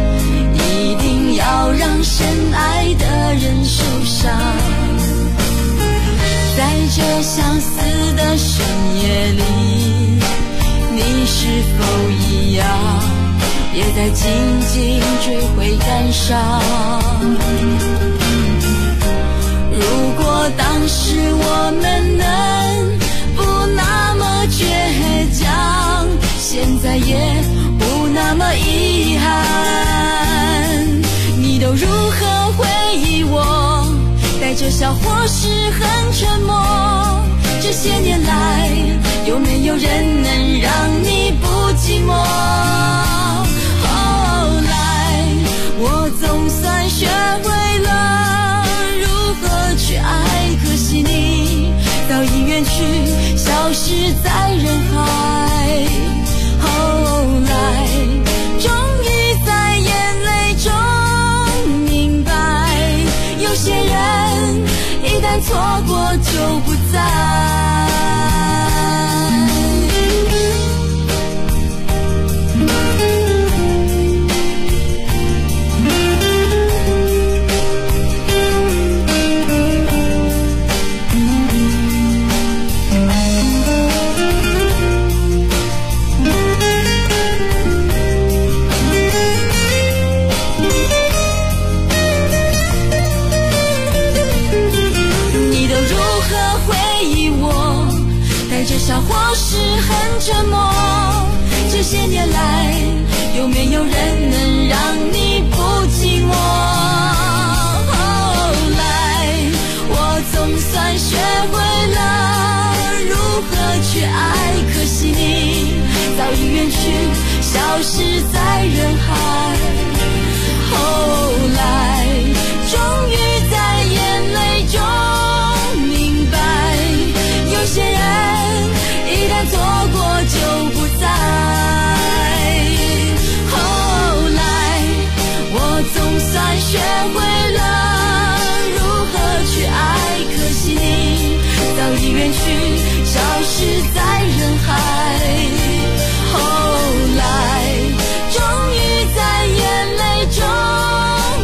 定要让深爱的人受伤。在这相思的深夜里，你是否一样，也在静静追悔感伤？如果当时我们能不那么倔强，现在也不那么遗憾。你都如何回忆我？带着笑或是很沉默。这些年来，有没有人能让你不寂寞？后来，我总算学会了如何去爱，可惜你早已远去，消失在人海。后来，终于在眼泪中明白，有些人一旦错过就不再。笑或是很沉默，这些年来，有没有人能让你不寂寞？后来，我总算学会了如何去爱，可惜你早已远去，消失在人海。后来，终于在眼泪中明白，有些人一旦错过就不再。后来，我总算学会了如何去爱，可惜你早已远去，消失在人海。后来，终于在眼泪中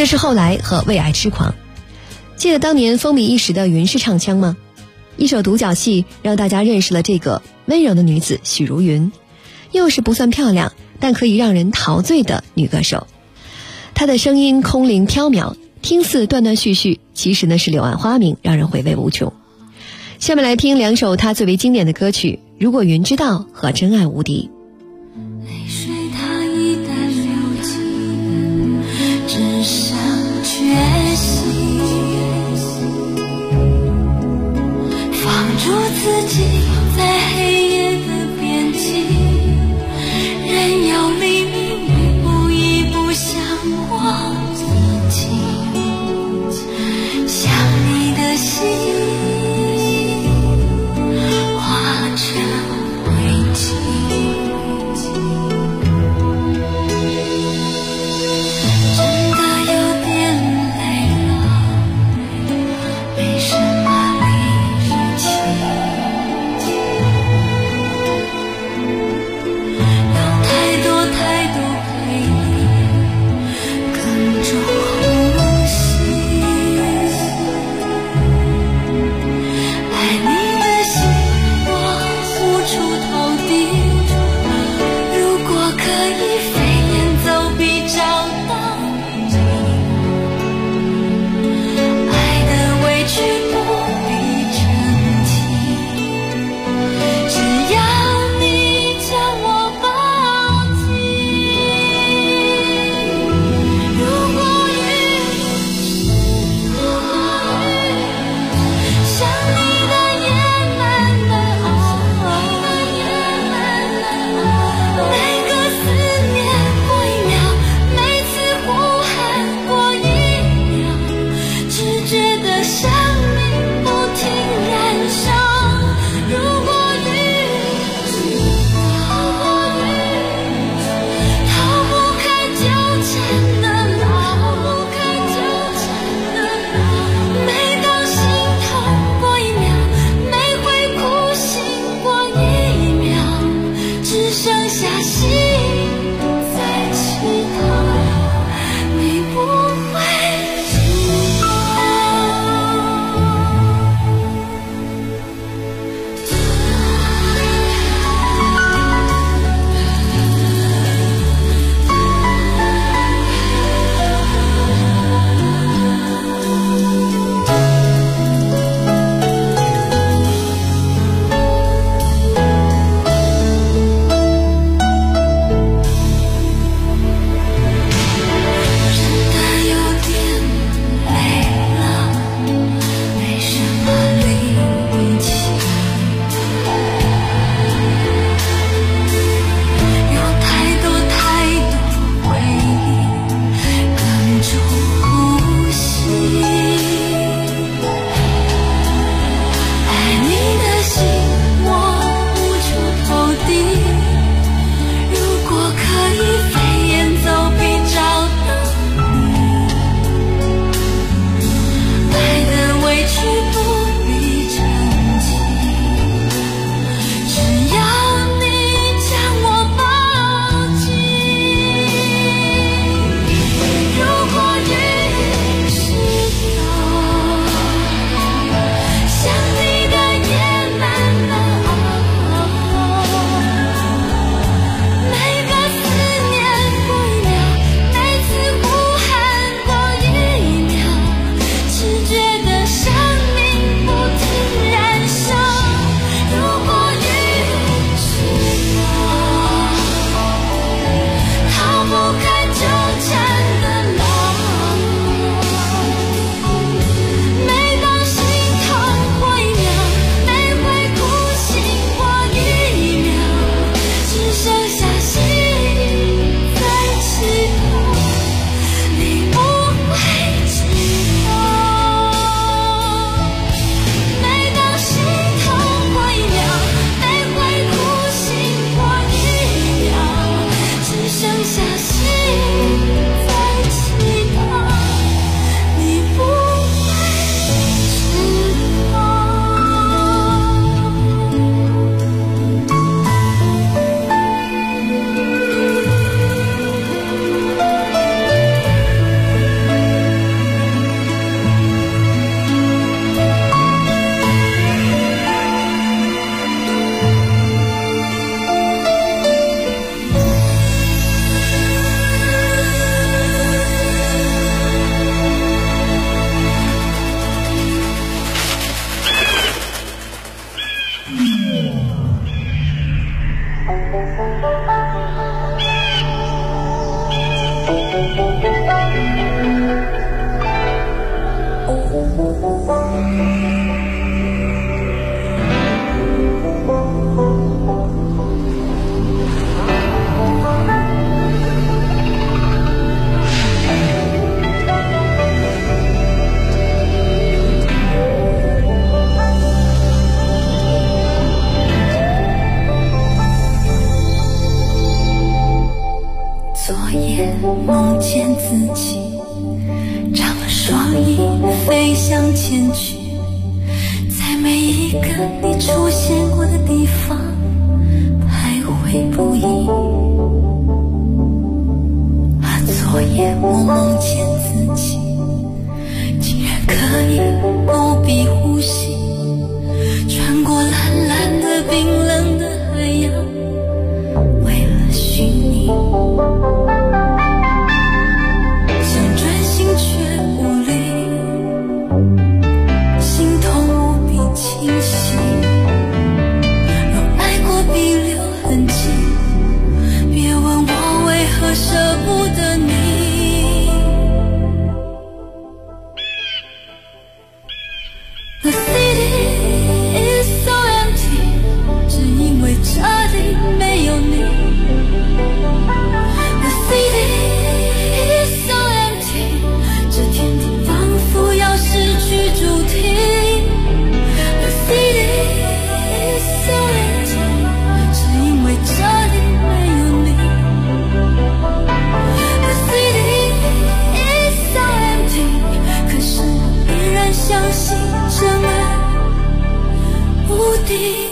是后来和为爱痴狂。记得当年风靡一时的云式唱腔吗？一首独角戏让大家认识了这个温柔的女子许茹芸，又是不算漂亮但可以让人陶醉的女歌手。她的声音空灵飘渺，听似断断续续，其实呢是柳暗花明，让人回味无穷。下面来听两首她最为经典的歌曲《如果云知道》和《真爱无敌》。 泪水它一旦流尽，只剩决心，放逐自己在黑夜的边际，任由黎明不依不向我逼近，想你的心化成灰烬。 梦见自己张了双翼飞向前去，在每一个你出现过的地方徘徊不已。昨夜我梦见自己竟然可以不必呼吸，穿过蓝蓝的冰冷的海洋，为了寻你。却无力，心痛无比清晰。若爱过必留痕迹，别问我为何舍不得你。The city is so empty， 只因为这里没有你。The city is so empty，这天地仿佛要失去主题。The city is so empty， 只因为这里没有你。The city is so empty， 可是我依然相信真爱无敌。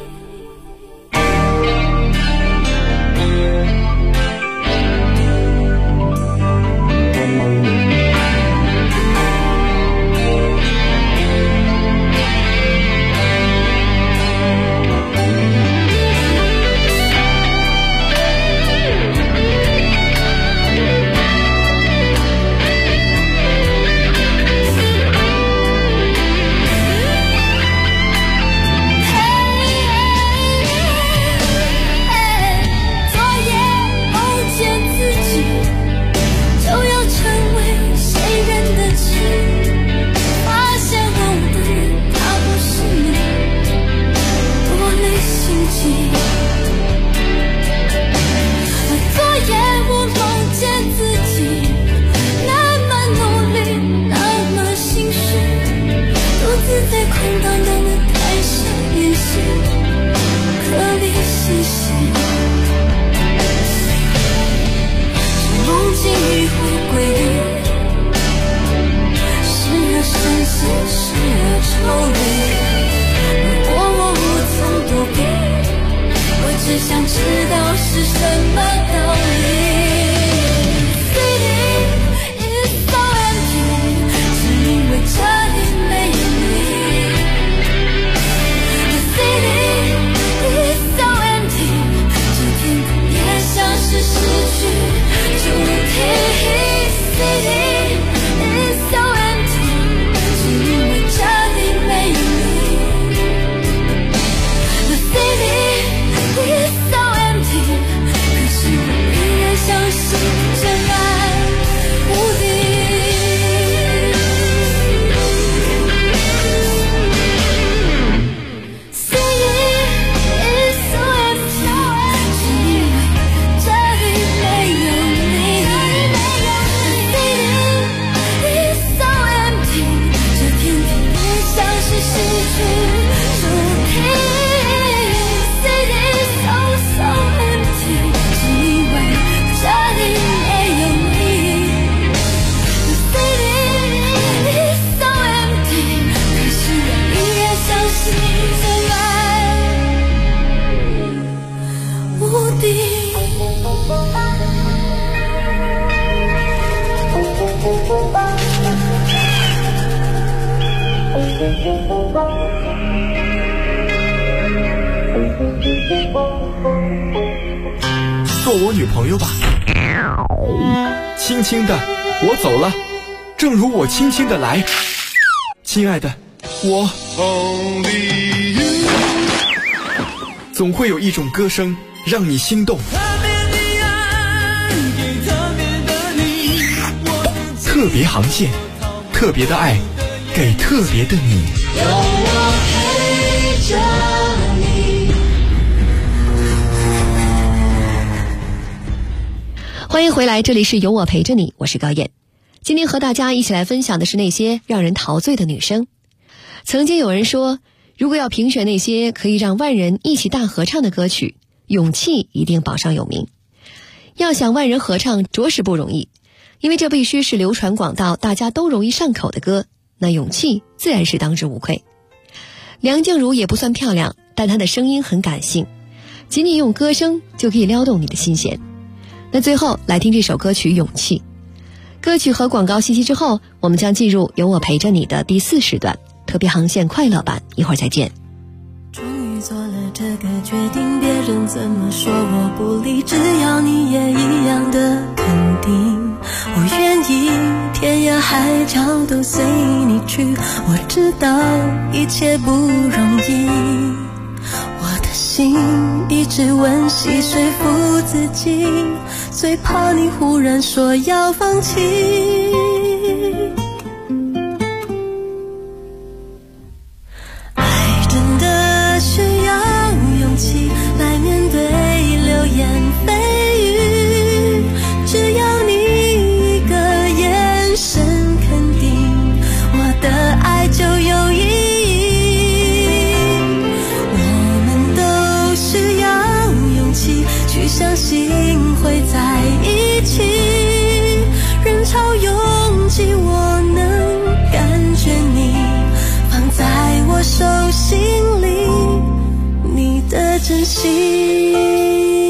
只想知道是什么道理。City is so empty， 只因为这里没有你。The city is so empty， 这天空也像是失去主题。City is so empty， 只因为这里没有你。The city is so empty， 可是我依然相信真爱无敌。City is so empty， 只因为这里没有你。The city is so empty， 这天地也像是失去主题。So empty， 只因为这里没有你。The city is so empty， 可是我依然相信真爱无敌。 做我女朋友吧，轻轻的我走了，正如我轻轻的来。亲爱的，我总会有一种歌声让你心动，特别航线，特别的爱， 给特别的你。 有我陪着你。 欢迎回来，这里是有我陪着你，我是高燕。今天和大家一起来分享的是那些让人陶醉的女声。曾经有人说，如果要评选那些可以让万人一起大合唱的歌曲，勇气一定榜上有名。要想万人合唱着实不容易，因为这必须是流传广道大家都容易上口的歌，那勇气自然是当之无愧。梁静茹也不算漂亮，但她的声音很感性，仅仅用歌声就可以撩动你的心弦。那最后来听这首歌曲《勇气》。歌曲和广告信息之后，我们将进入有我陪着你的第4时段特别航线快乐版，一会儿再见。 终于做了这个决定，别人怎么说我不理，只要你也一样的肯定，我愿意天涯海角都随你去。我知道一切不容易，我的心一直温习说服自己，最怕你忽然说要放弃。爱真的需要勇气来面对流言蜚语，只要你一个眼神肯定，我的爱就有意义。我们都需要勇气去相信会在一起，人潮拥挤我能感觉你放在我手心里，你的真心。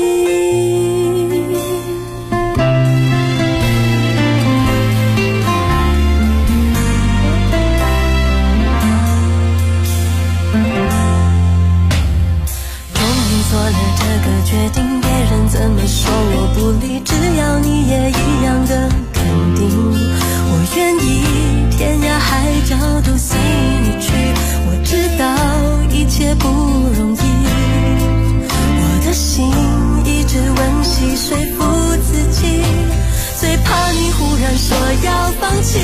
决定别人怎么说我不理，只要你也一样的肯定，我愿意天涯海角都随你去。我知道一切不容易，我的心一直温习说服自己，最怕你忽然说要放弃。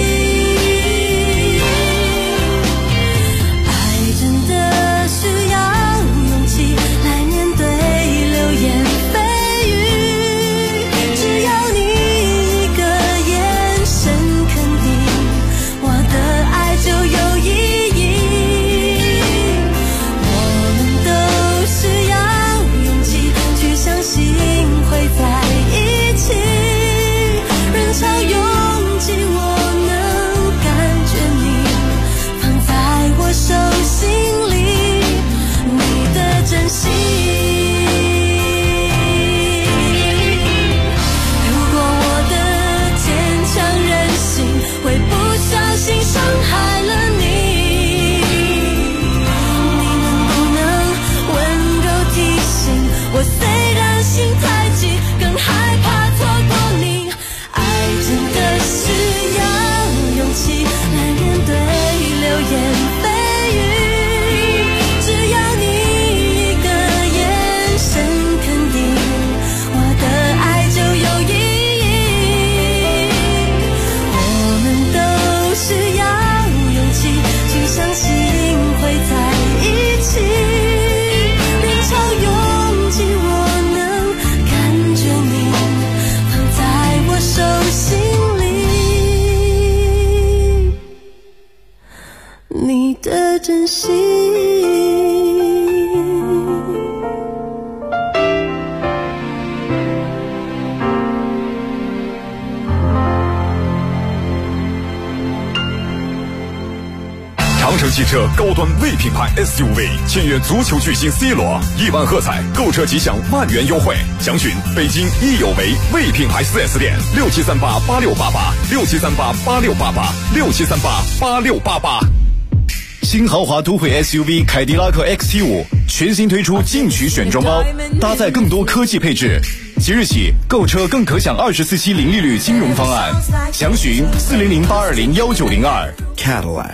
爱真的需要勇气来面对流言蜚语，只要你一个眼神肯定，我的爱就有意义。我们都需要勇气去相信会在一起，人潮拥挤我能感觉你放在我手心里，你的真心。会不小心伤害了你，你能不能温柔提醒我，虽然心太急，更害怕错过你。爱真的需要勇气来面对流言蜚语，只要你一个眼神肯定，我的爱就有意义。需要勇气去相信会在一起，人潮拥挤我能感觉你放在我手心里，你的真心。 长城汽车高端 V 品牌 SUV 签约足球巨星 C 罗，1万喝彩，购车即享万元优惠。详询北京益有为 V 品牌 4S 店，67388688，67388688，67388688。 新豪华都会 SUV 凯迪拉克 XT5全新推出进取选装包，搭载更多科技配置。即日起购车更可享24期零利率金融方案，详询400-820-1902 Cadillac。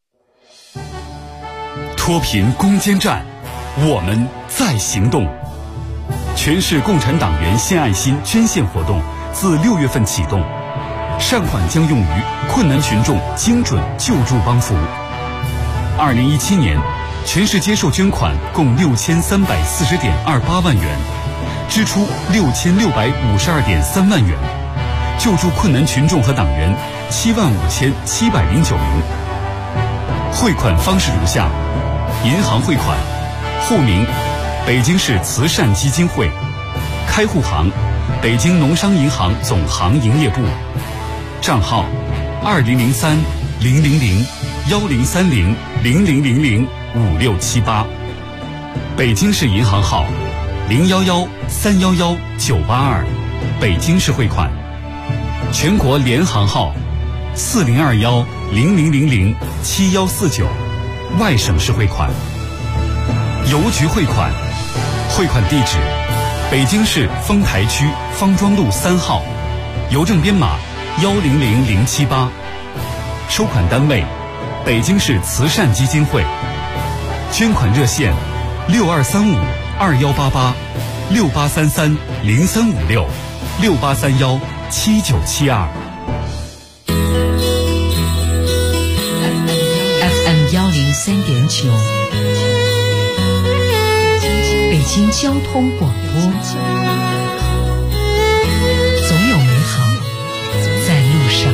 脱贫攻坚战，我们在行动。全市共产党员献爱心捐献活动自6月份启动， 善款将用于困难群众精准救助帮扶。2017年，全市接受捐款共6340.28万元，支出6652.3万元，救助困难群众和党员75709名。汇款方式如下：银行汇款，户名北京市慈善基金会，开户行北京农商银行总行营业部，账号20030010300000005678，北京市银行号011311982，北京市汇款，全国联行号402100007149，外省市汇款。邮局汇款，汇款地址北京市丰台区方庄路3号，邮政编码100078，收款单位北京市慈善基金会，捐款热线6235-2888-6833-0356-6831-7972。 FM 103.9，北京交通广播，总有美好在路上。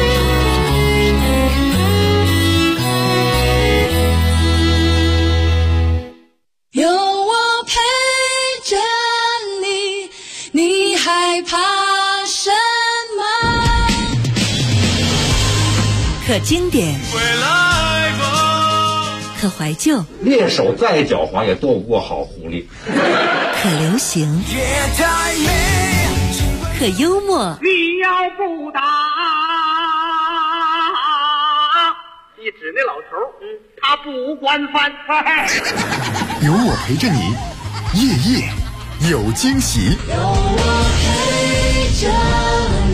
有我陪着你，你害怕什么？ 可经典，可怀旧， 猎手再狡猾也斗不过好狐狸。 可流行，可幽默。 你要不打，一指那老头，他不惯犯。 有我陪着你，夜夜有惊喜。 有我陪着你。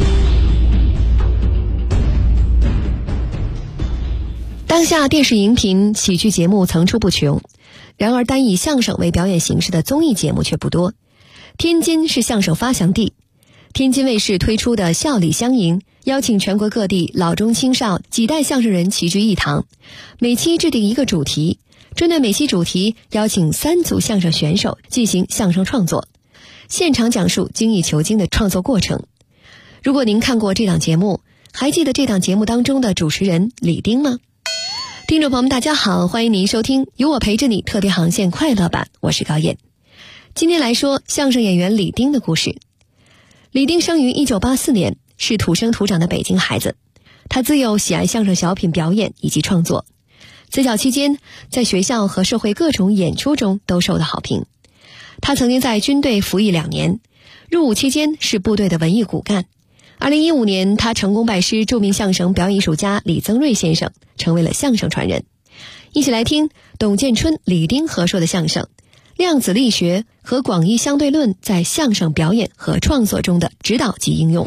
当下电视荧屏喜剧节目层出不穷，然而单以相声为表演形式的综艺节目却不多。天津是相声发祥地，天津卫视推出的笑里相迎，邀请全国各地老中青少几代相声人齐聚一堂，每期制定一个主题，针对每期主题邀请3组相声选手进行相声创作，现场讲述精益求精的创作过程。如果您看过这档节目，还记得这档节目当中的主持人李丁吗？听众朋友们大家好，欢迎您收听有我陪着你特别航线快乐版，我是高燕。今天来说相声演员李丁的故事。李丁生于1984年，是土生土长的北京孩子。他自幼喜爱相声小品表演以及创作，自小期间在学校和社会各种演出中都受到好评。他曾经在军队服役2年，入伍期间是部队的文艺骨干。2015年，他成功拜师著名相声表演艺术家李增瑞先生，成为了相声传人。一起来听董建春、李丁合说的相声《量子力学和广义相对论在相声表演和创作中的指导及应用》。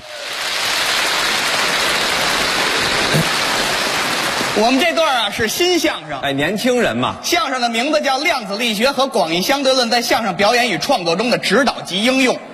我们这段是新相声， 年轻人嘛。 相声的名字叫《量子力学和广义相对论在相声表演与创作中的指导及应用》。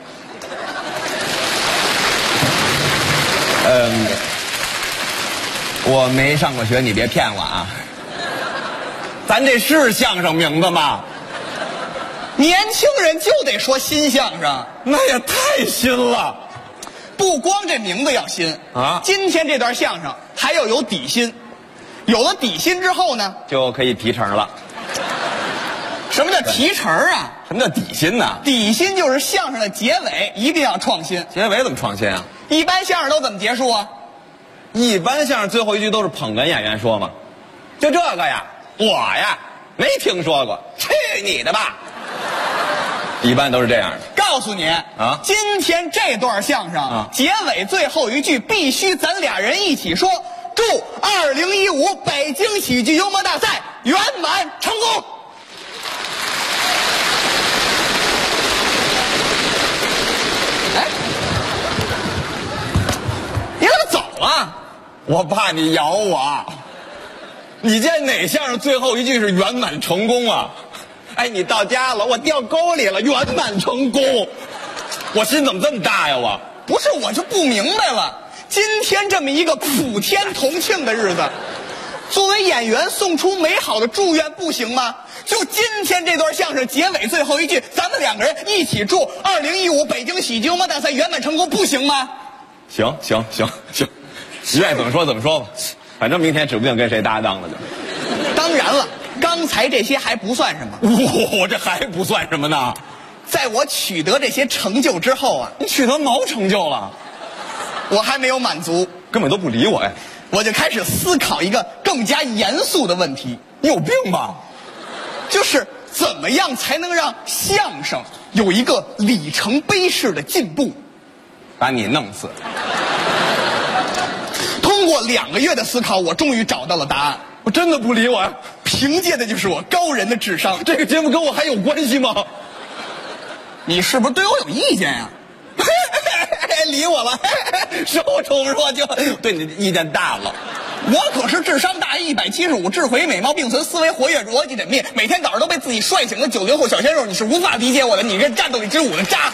我没上过学，你别骗我啊！咱这是相声名字吗？ 年轻人就得说新相声， 那也太新了。 不光这名字要新啊， 今天这段相声还要有底薪。有了底薪之后呢， 就可以提成了。 什么叫提成啊？ 什么叫底薪呢？ 底薪就是相声的结尾一定要创新。 结尾怎么创新啊？ 一般相声都怎么结束啊？ 一般相声最后一句都是捧哏演员说嘛，就这个呀，我呀没听说过，去你的吧！一般都是这样的。 告诉你啊，今天这段相声结尾最后一句必须咱俩人一起说：祝2015北京喜剧幽默大赛圆满成功。哎，你怎么走了？ 我怕你咬我。你见哪相声最后一句是圆满成功啊？哎，你到家了，我掉沟里了，圆满成功。我心怎么这么大呀？我不是，我就不明白了。 今天这么一个普天同庆的日子，作为演员送出美好的祝愿不行吗？就今天这段相声结尾最后一句，咱们两个人一起祝2015北京喜剧幽默大赛圆满成功，不行吗？ 行，你愿意怎么说怎么说吧，反正明天指不定跟谁搭档了就。 当然了，刚才这些还不算什么。 我这还不算什么呢？ 在我取得这些成就之后啊， 你取得毛成就了？ 我还没有满足， 根本都不理我呀！ 我就开始思考一个更加严肃的问题。 你有病吧？ 就是怎么样才能让相声有一个里程碑式的进步？ 把你弄死！ 通过2个月的思考，我终于找到了答案。 我真的不理我呀！ 凭借的就是我高人的智商。 这个节目跟我还有关系吗？ 你是不是对我有意见呀？ 理我了，受宠若惊，对你意见大了。 我可是智商大175，智慧美貌并存，思维活跃，逻辑缜密，每天早上都被自己帅醒的90后小鲜肉，你是无法理解我的，你这战斗力之舞的渣。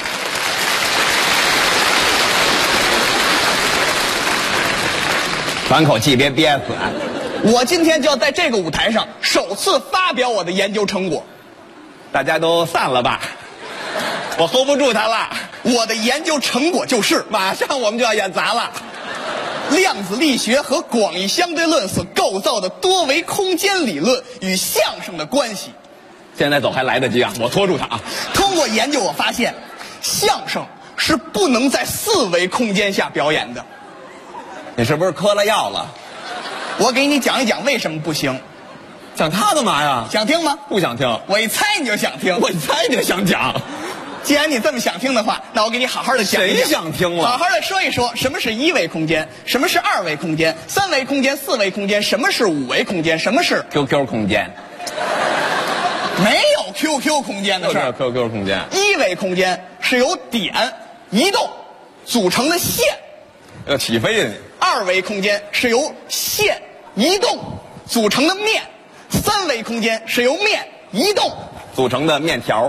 喘口气，别憋死。 我今天就要在这个舞台上首次发表我的研究成果。 大家都散了吧，我 hold 不住他了。 我的研究成果就是马上我们就要演砸了。 量子力学和广义相对论所构造的多维空间理论与相声的关系。 现在走还来得及啊，我拖住他啊。 通过研究我发现，相声是不能在4维空间下表演的。 你是不是嗑了药了？ 我给你讲一讲为什么不行。 讲他干嘛呀？ 想听吗？ 不想听。 我一猜你就想听。 我一猜你就想讲。 既然你这么想听的话，那我给你好好的讲一讲。 谁想听了？ 好好的说一说，什么是1维空间，什么是2维空间，3维空间、4维空间，什么是5维空间，什么是 QQ 空间？ 没有 QQ 空间的事儿。 QQ 空间。 1维空间是由点移动组成的线， 要起飞呀你。 2维空间是由线移动组成的面，3维空间是由面移动组成的面条。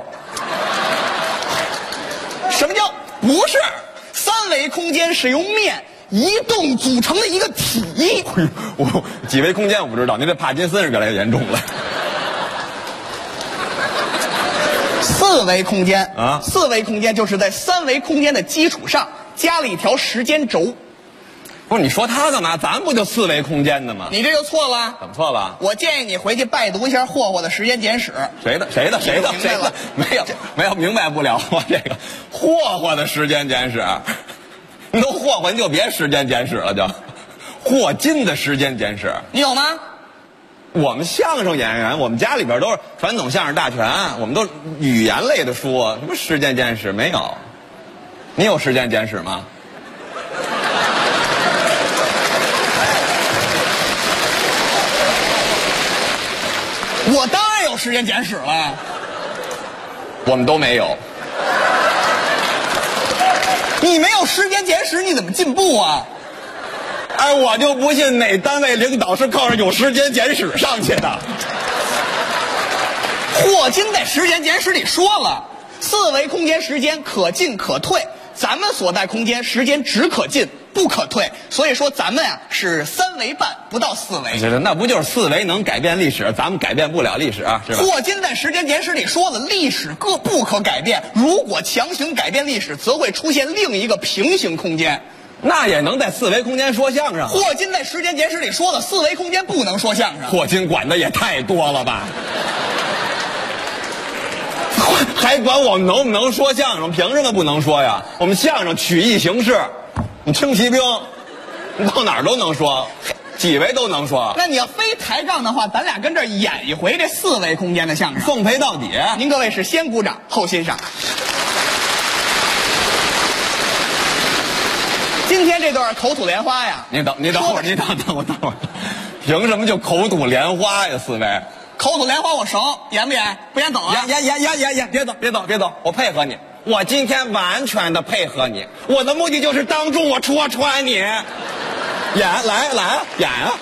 什么叫不是？3维空间是由面移动组成的一个体。 我几维空间我不知道，您这帕金森是越来越严重了。 4维空间啊 ，4维空间就是在3维空间的基础上加了一条时间轴。 不是你说他干嘛？咱不就4维空间的吗？ 你这就错了。 怎么错了？ 我建议你回去拜读一下霍霍的《时间简史》。 谁的？没有明白不了我这个霍霍的《时间简史》。你都霍霍，你就别《时间简史》了，就霍金的《时间简史》。 你有吗？ 我们相声演员，我们家里边都是传统相声大全，我们都语言类的书，什么《时间简史》没有？你有《时间简史》吗？ 我当然有《时间简史》了。 我们都没有。 你没有《时间简史》，你怎么进步啊？ 哎，我就不信哪单位领导是靠着有《时间简史》上去的。 霍金在《时间简史》里说了，4维空间时间可进可退，咱们所在空间时间只可进不可退，所以说咱们是3维半，不到4维。 那不就是4维能改变历史，咱们改变不了历史啊，是吧？ 霍金在《时间简史》里说了，历史不可改变，如果强行改变历史，则会出现另一个平行空间。 那也能在4维空间说相声。 霍金在《时间简史》里说了，4维空间不能说相声。 霍金管的也太多了吧？还管我们能不能说相声？凭什么不能说呀？我们相声曲艺形式，你轻骑兵，你到哪儿都能说，几维都能说。 那你要非抬杠的话，咱俩跟这儿演一回这4维空间的相声， 奉陪到底。 您各位是先鼓掌后欣赏。今天这段口吐莲花呀， 你等会儿，等会儿，凭什么就口吐莲花呀？4维口吐莲花我熟，演不演？不演走啊！ 演，别走，我配合你，我今天完全的配合你，我的目的就是当众我戳穿你，演来演啊！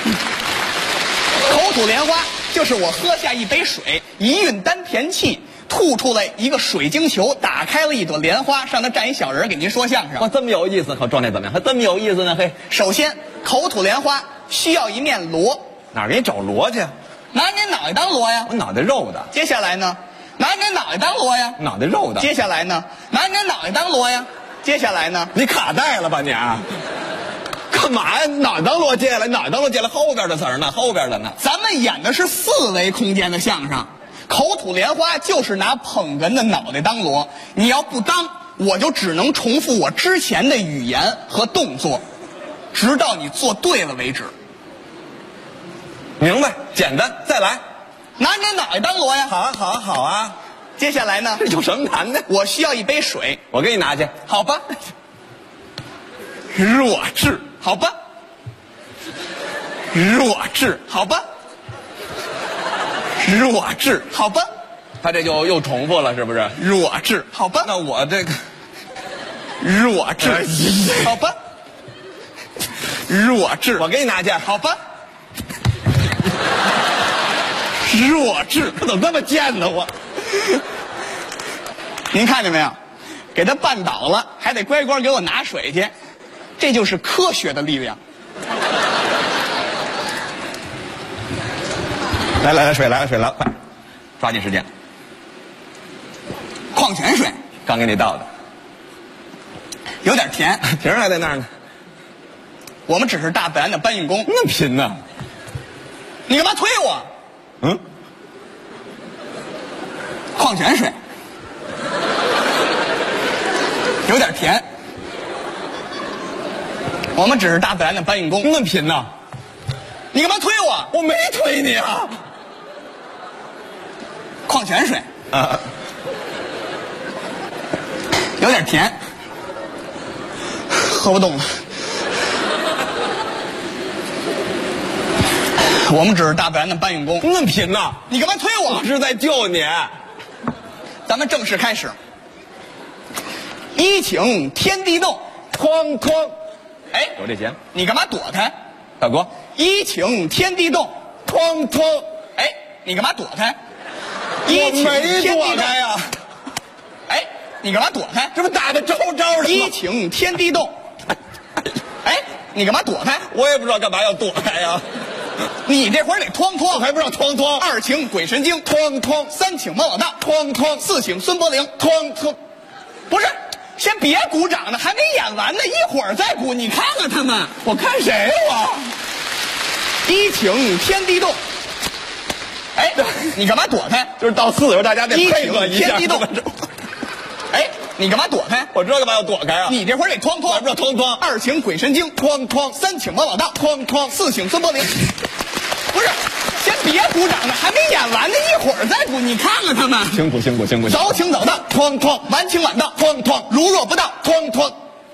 口吐莲花就是我喝下一杯水，一运丹田气， 吐出来一个水晶球，打开了一朵莲花，上头站一小人给您说相声。 哇，这么有意思，可状态怎么样？还这么有意思呢？嘿， 首先口吐莲花需要一面锣， 哪儿给你找锣去？ 拿您脑袋当锣呀。 我脑袋肉的。 接下来呢，拿您脑袋当锣呀。 脑袋肉的。 接下来呢，拿您脑袋当锣呀。接下来呢， 你卡带了吧你？干嘛呀？脑袋当锣，接下来脑袋当锣，接下来后边的词儿呢？后边的呢？ 咱们演的是4维空间的相声，口吐莲花就是拿捧哏的脑袋当锣，你要不当，我就只能重复我之前的语言和动作，直到你做对了为止。 明白，简单，再来。 拿你脑袋当锣呀！ 好啊，好啊，好啊。 接下来呢？ 有什么难的？ 我需要一杯水， 我给你拿去。 好吧。弱智，好吧。弱智，好吧。弱智，好吧。 他这就又重复了，是不是？ 弱智，好吧。 那我这个弱智，好吧。弱智， 我给你拿去。 好吧。弱智， 怎么那么贱呢？我， 您看见没有？给他绊倒了，还得乖乖给我拿水去，这就是科学的力量。 来水，来水了，快，抓紧时间。 矿泉水刚给你倒的， 有点甜， 瓶还在那儿呢。 我们只是大自然的搬运工， 那贫呢？ 你干嘛推我？ 嗯， 矿泉水有点甜，我们只是大自然的搬运工。 那贫呢？ 你干嘛推我？ 我没推你啊！ 矿泉水啊， 有点甜，喝不动了。我们只是大自然的搬运工。 那贫呐！ 你干嘛推我？ 我是在救你。 咱们正式开始。一请天地动， 哐哐。 哎， 有这钱。 你干嘛躲开？ 大哥， 一请天地动， 哐哐。 哎，你干嘛躲开？ 我没躲开呀。 哎，你干嘛躲开？ 这不打得招招的吗？ 一请天地动。哎，你干嘛躲开？ 我也不知道干嘛要躲开呀。 你这会儿得哐哐， 还不知道哐哐。 二请鬼神经， 哐哐。 三请孟老大， 哐哐。 四请孙伯龄， 哐哐。 不是，先别鼓掌呢，还没演完呢，一会儿再鼓。你看看他们， 我看谁我？ 一请天地动。哎，你干嘛躲开？ 就是到4时候大家得配合一下。 天地动。哎，你干嘛躲开？ 我知道干嘛要躲开啊！ 你这会儿得哐哐， 我不知道哐哐。 二请鬼神经， 哐哐。 三请孟老大， 哐哐。 四请孙伯龄。不是，先别鼓掌呢，还没演完呢，一会儿再鼓。你看看他们， 辛苦辛苦辛苦。 早请早到， 哐哐； 晚请晚到， 哐哐； 如若不到， 哐哐。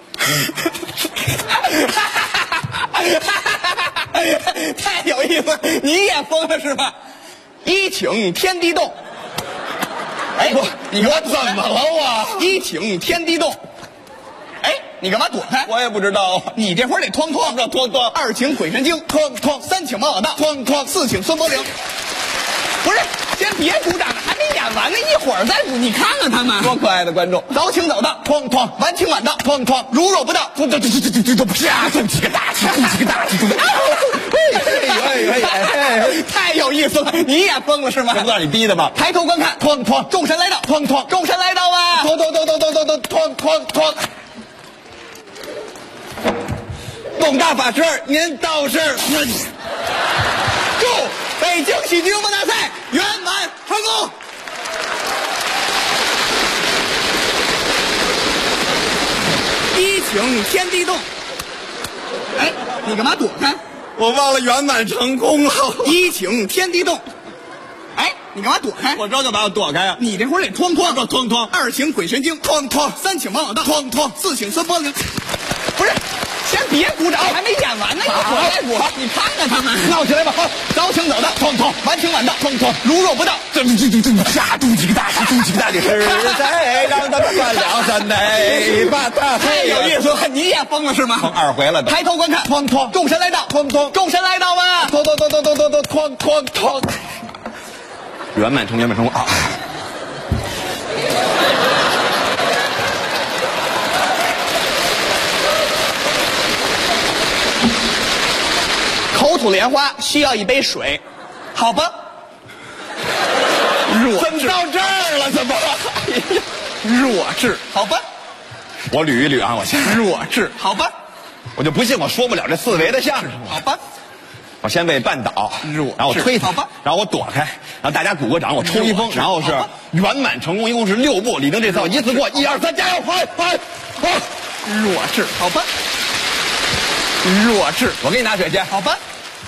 太有意思，你也疯了是吧？一请天地动。哎， 我怎么了我？ 一请天地动。哎，你干嘛躲开？ 我也不知道。 你这会儿得哐哐， 哐哐。 二请鬼神经， 哐哐。 三请孟老大， 哐哐。 四请孙伯龄。不是，先别鼓掌呢，还没演完呢，一会儿再鼓。你看看他们， 多可爱的观众！ 早请早到， 哐哐； 晚请晚到， 哐哐； 如若不到， 啪，动几个大气，动几个大气， 太有意思了！你也疯了是吗？ 这不让你逼的吗？ 抬头观看， 哐哐； 众神来到， 哐哐； 众神来到啊！ 哐哐哐。董大法师，您倒是祝北京喜剧幽默大赛圆满成功。一请天地动。哎，你干嘛躲开？ 我忘了圆满成功了。 一请天地动。哎，你干嘛躲开？ 我知道干嘛要躲开啊！ 你这会儿得哐哐， 哐哐； 二请鬼神经， 哐哐； 三请孟老大， 哐哐； 四请孙伯龄。不是，先别鼓掌，还没演完呢，一会儿再鼓。你看看他们， 闹起来吧！ 早请早到， 哐哐； 晚请晚到， 哐哐； 如若不到， 下动几个大气，动几个大气，是谁让他们断了山内？把他太有意思了，你也疯了是吗？ 二回了都。 抬头观看， 哐哐； 众神来到， 哐哐； 众神来到啊！ 哐哐。圆满成功啊！ 口吐莲花需要一杯水，好吧？ 怎么到这儿了？怎么？弱智， 好吧？ 我捋一捋啊，我先弱智，好吧？ 我就不信我说不了这四维的相声。 好吧？ 我先被绊倒，然后我推他， 好吧？ 然后我躲开，然后大家鼓个掌，我抽一风，然后是圆满成功，一共是6步。李菁这次一次过，1、2、3，加油！快！ 弱智，好吧？弱智， 我给你拿水去， 好吧？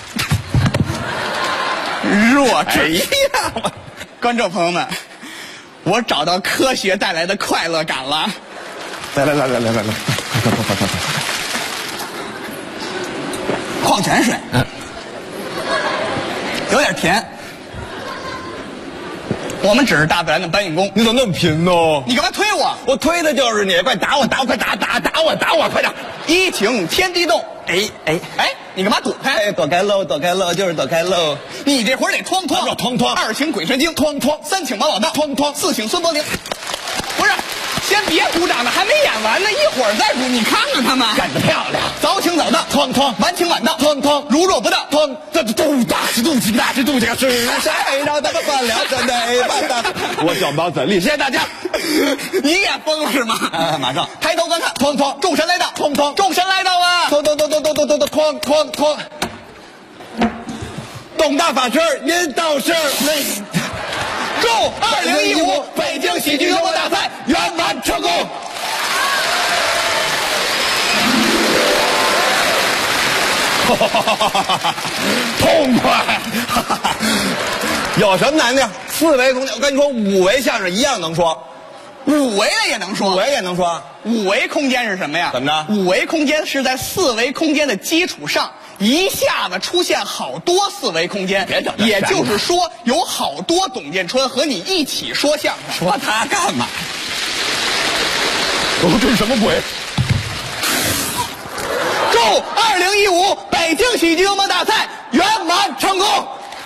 弱智！ 哎呀， 观众朋友们，我找到科学带来的快乐感了。 来，快！ 矿泉水，有点甜。我们只是大自然的搬运工。 你怎么那么贫呢？ 你干嘛推我？ 我推的就是你，快打我，快打我，快点！ 一请天地动。哎，你干嘛躲开？ 躲开喽，就是躲开喽。 你这会儿得哐哐，二请鬼神经，哐哐，三请王老大，哐哐，四请孙伯龄。不是，先别鼓掌了，还没演完呢，一会儿再鼓。你看看他们干得漂亮。 早请早到，哐哐；晚请晚到，哐哐；如若不到，哐。 这肚大是肚脐大是肚脐是谁让他们办了这内办的？我小毛怎立？谢谢大家。 你也疯了是吗？ 马上抬头观看， 哐哐， 众神来到， 哐哐， 众神来到啊！ 哐！董大法师，您到是祝2015北京喜剧幽默大赛圆满成功。 痛快！有什么难的？4维空间，我跟你说，5维相声一样能说 ，5维的也能说 ，5维也能说。 5维空间是什么呀？ 怎么着 ？5维空间是在4维空间的基础上，一下子出现好多4维空间。也就是说，有好多董建春和你一起说相声。 说他干嘛？哦，这是什么鬼？ 祝2015北京喜剧幽默大赛圆满成功！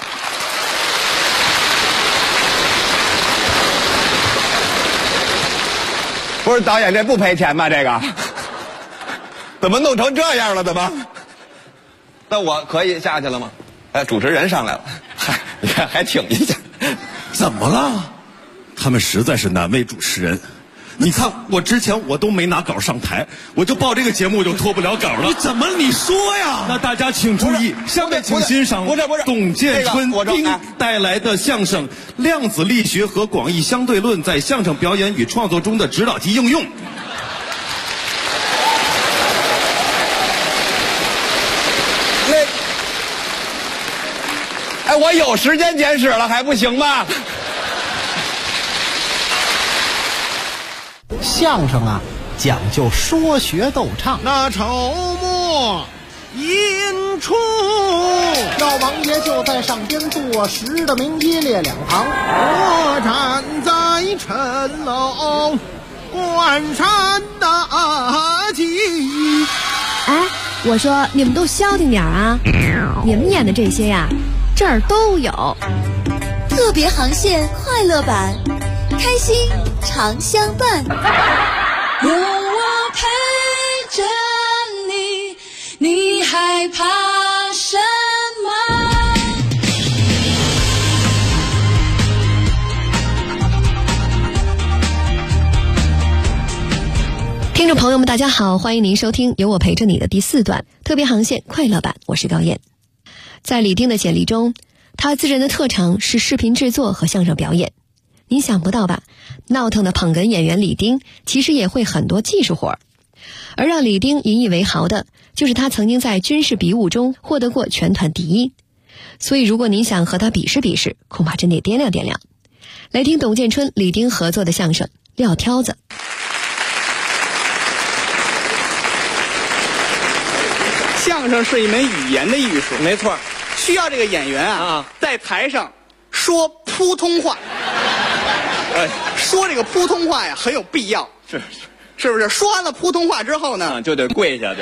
不是导演，这不赔钱吗？这个怎么弄成这样了？怎么？那我可以下去了吗？主持人上来了，嗨，你看还挺一下。 怎么了？他们实在是难为主持人。你看，我之前我都没拿稿上台，我就报这个节目就脱不了稿了。你怎么？你说呀？那大家请注意，下面请欣赏董建春丁带来的相声《量子力学和广义相对论在相声表演与创作中的指导及应用》。 我有时间简史了，还不行吗？ 相声啊，讲究说学逗唱。那筹末引出，赵王爷就在上边坐实的名一列两行。我站在城楼关山大吉。 哎，我说你们都消停点啊！你们演的这些呀，这儿都有。 特别航线快乐版，开心常相伴。 有我陪着你，你害怕什么？ 听众朋友们，大家好，欢迎您收听有我陪着你的第4段特别航线快乐版，我是高燕。在李丁的简历中，他自认的特长是视频制作和相声表演。您想不到吧？闹腾的捧哏演员李丁其实也会很多技术活儿，而让李丁引以为豪的就是他曾经在军事比武中获得过全团第1。所以如果您想和他比试比试，恐怕真得掂量掂量。来听董建春、李丁合作的相声《撂挑子》。 相声是一门语言的艺术，没错，需要这个演员啊在台上说普通话。说这个普通话呀很有必要，是不是？说完了普通话之后呢， 就得跪下，就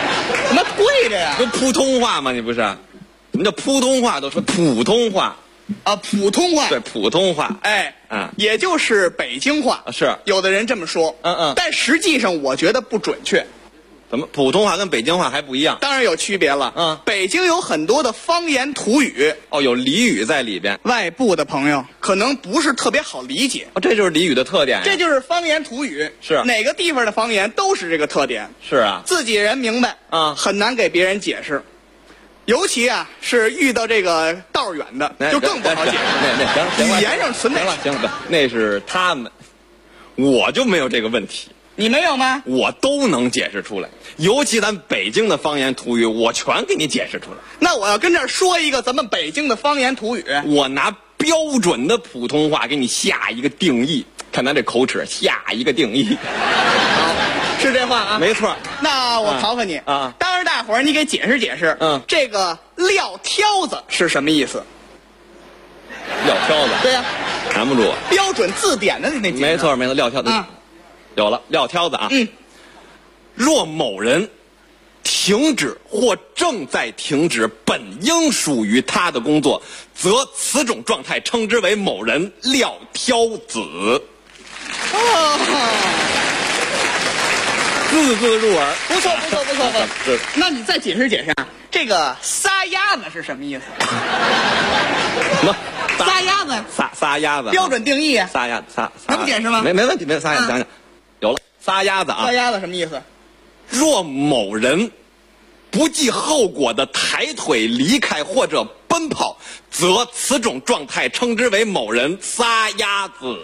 怎么跪着呀？ 就普通话嘛，你不是？什么叫普通话？都说普通话。 普通话。 对，普通话。 哎，也就是北京话。 是， 有的人这么说。但实际上我觉得不准确。 怎么普通话跟北京话还不一样？ 当然有区别了。北京有很多的方言土语。 有俚语在里边。 外部的朋友可能不是特别好理解。 这就是俚语的特点呀。 这就是方言土语。 是哪个地方的方言都是这个特点。 是啊， 自己人明白很难给别人解释。尤其是遇到这个道远的，就更不好解释。语言上存在。 行了，那是他们，我就没有这个问题。 你没有吗？ 我都能解释出来，尤其咱北京的方言土语，我全给你解释出来。 那我要跟这儿说一个咱们北京的方言土语， 我拿标准的普通话给你下一个定义，看咱这口齿下一个定义。 好，是这话啊？ 没错。 那我考考你啊， 当着大伙儿你给解释解释，这个撂挑子是什么意思？ 撂挑子？ 对呀， 难不住。 标准字典的那没错，撂挑子。有了，撂挑子啊。若某人停止或正在停止本应属于他的工作，则此种状态称之为某人撂挑子。字字入耳， 不错。那你再解释解释，这个撒丫子是什么意思？ 什么？ 撒丫子？ 撒丫子？ 标准定义啊？ 撒丫撒能解释吗？ 没问题，没撒丫子，想想。有了，撒丫子啊！ 撒丫子什么意思？ 若某人不计后果的抬腿离开或者奔跑，则此种状态称之为某人撒丫子。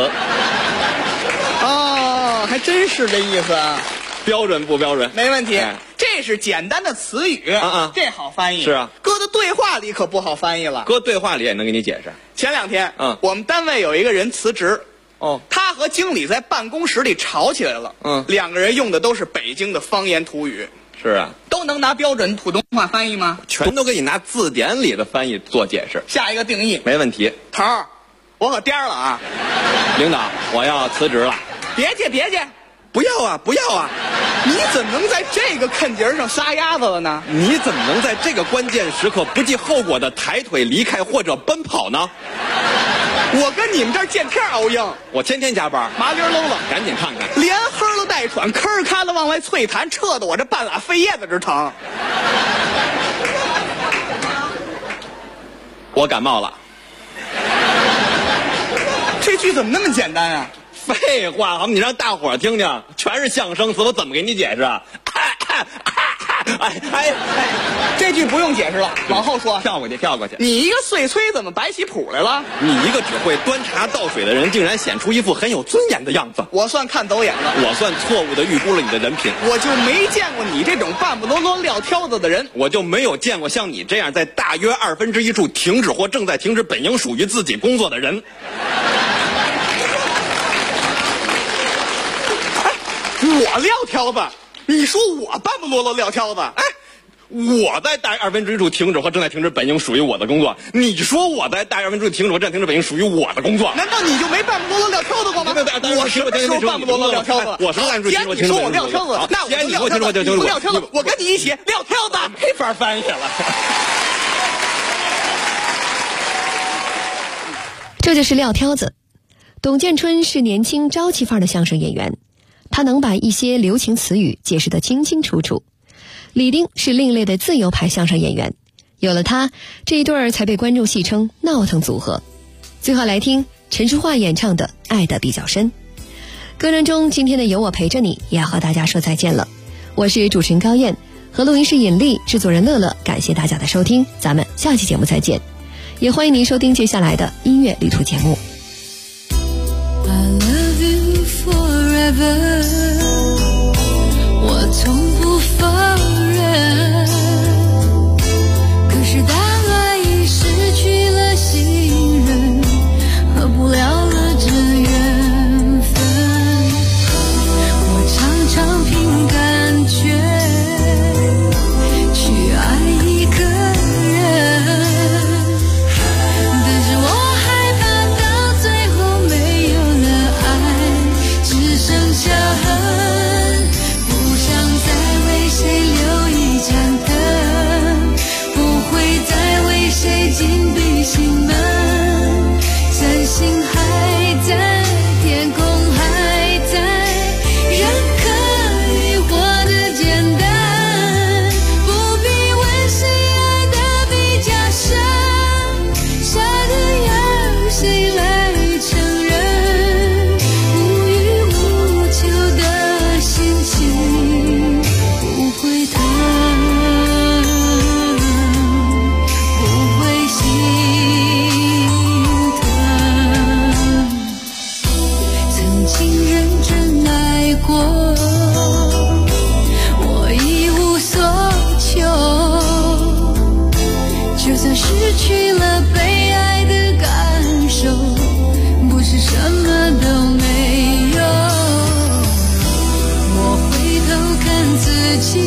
还真是这意思啊！ 标准不标准？ 没问题。这是简单的词语，这好翻译。 是啊， 搁到对话里可不好翻译了。 搁对话里也能给你解释。 前2天，我们单位有一个人辞职。他和经理在办公室里吵起来了。2个人用的都是北京的方言土语。 是啊， 都能拿标准普通话翻译吗？ 全都给你拿字典里的翻译做解释。 下一个定义。 没问题。 头儿，我可颠了啊！ 领导，我要辞职了。 别介， 不要啊！ 你怎么能在这个坎节上撒丫子了呢？ 你怎么能在这个关键时刻不计后果的抬腿离开或者奔跑呢？ 我跟你们这儿见天熬硬， 我天天加班， 麻溜搂了， 赶紧看看， 连哼了带喘，吭咔的往外啐痰，撤得我这半拉肺叶子直疼。 我感冒了。 这句怎么那么简单啊？ 废话，好，你让大伙儿听听，全是相声词，我怎么给你解释啊？ 这句不用解释了，往后说。 跳过去。 你一个碎催怎么摆起谱来了？ 你一个只会端茶倒水的人，竟然显出一副很有尊严的样子。 我算看走眼了， 我算错误的预估了你的人品。 我就没见过你这种半不啰啰撂挑子的人， 我就没有见过像你这样在大约1/2处停止或正在停止本应属于自己工作的人。 我撂挑子，你说我半不啰啰撂挑子？ 我在大约1/2处停止或正在停止本应属于我的工作，你说我在大约1/2处停止或正在停止本应属于我的工作， 难道你就没半不啰啰撂挑子过吗？我什么时候半不啰啰撂挑子？ 我什么时候既然你说我撂挑子，那我就撂挑子。你不撂挑子，我跟你一起撂挑子， 没法翻译了。 这就是撂挑子。董建春是年轻朝气范儿的相声演员，他能把一些流行词语解释得清清楚楚。李丁是另类的自由派相声演员，有了他，这一对儿才被观众戏称闹腾组合。最后来听陈淑桦演唱的《爱得比较深》。歌声中，今天的有我陪着你也要和大家说再见了。我是主持人高燕，和录音师尹丽，制作人乐乐，感谢大家的收听，咱们下期节目再见。也欢迎您收听接下来的音乐旅途节目。 I love you forever， 我从不否认，可是当爱已失去了信任，合不了了这缘分，我常常凭感觉去爱一个人，但是我害怕当失去了被爱的感受，不是什么都没有。我回头看自己，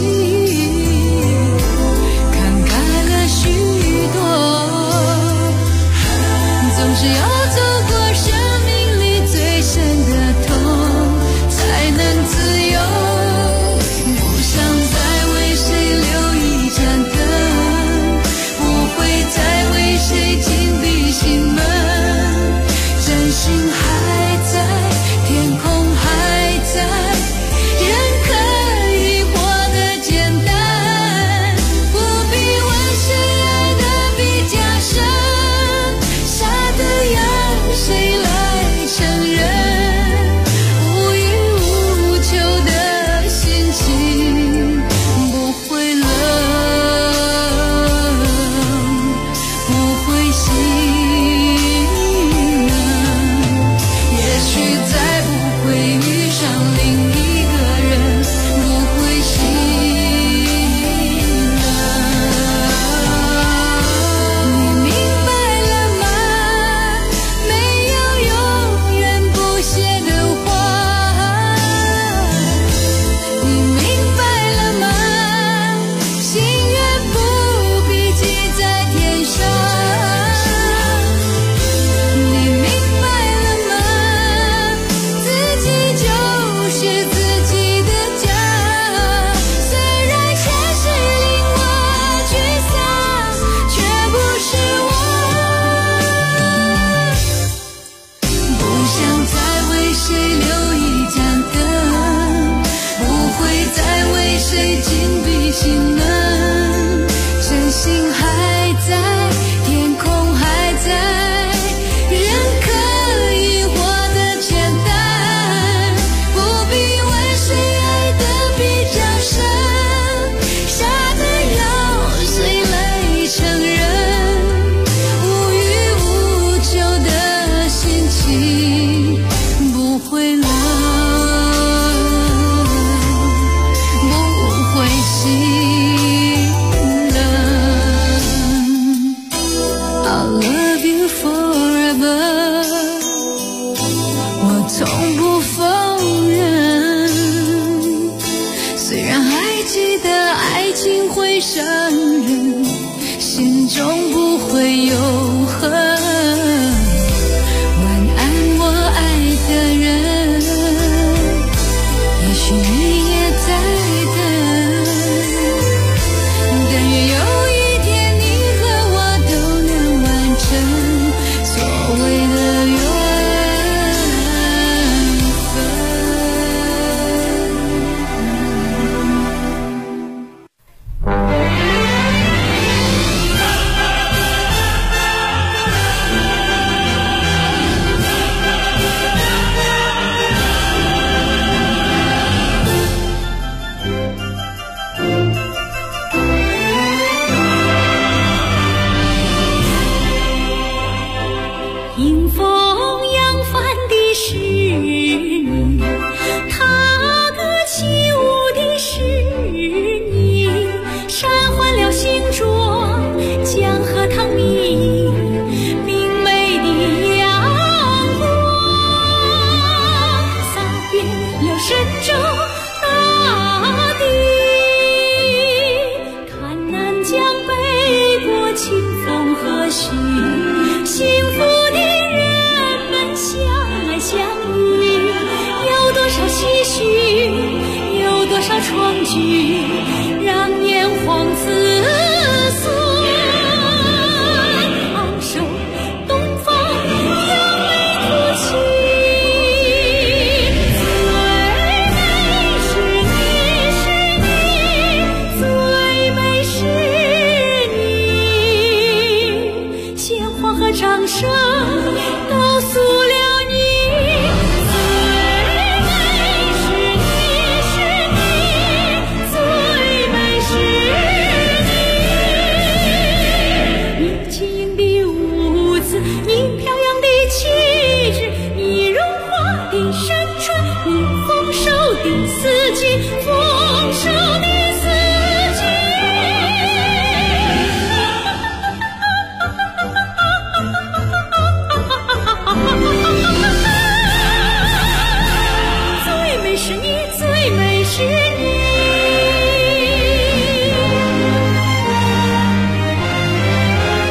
看开了许多，总是要走过生命里最深的痛，才能自由。不想再为谁留一盏灯，不会再为谁紧闭心门，真心还在，天空还在，人可以活得简单，不必问谁爱得比较深，傻的要谁来承认，无欲无求的心情不会冷，不会心冷，也许再不会遇上另一个人，不会心冷。你明白了吗？没有永远不谢的花。你明白了吗？心愿不必记在天上。你明白了吗？自己就是自己的家。虽然现实令我沮丧，却不是我。不想再为谁留一盏灯，不会再为谁紧闭心门，真心还在，天空还在，人可以活得简单，不必问谁爱得比较深，傻的要谁来承认，无欲无求的心情不会冷，不会心冷。I'll love you forever， 我从不否认。虽然还记得爱情会伤人，心中不会有恨。晚安，我爱的人，也许你也在等，但愿有一天你和我都能完成所谓的缘迎风扬帆的是你，踏歌起舞的是你，山换了形状，江河淌明，明媚的阳光，洒遍了神州大地。看南疆北国，清风和煦，幸福的人们相爱相依，有多少唏嘘，有多少创举，让炎黄子孙昂首东方扬眉吐气。最美是你，是你，最美是你，鲜花和掌声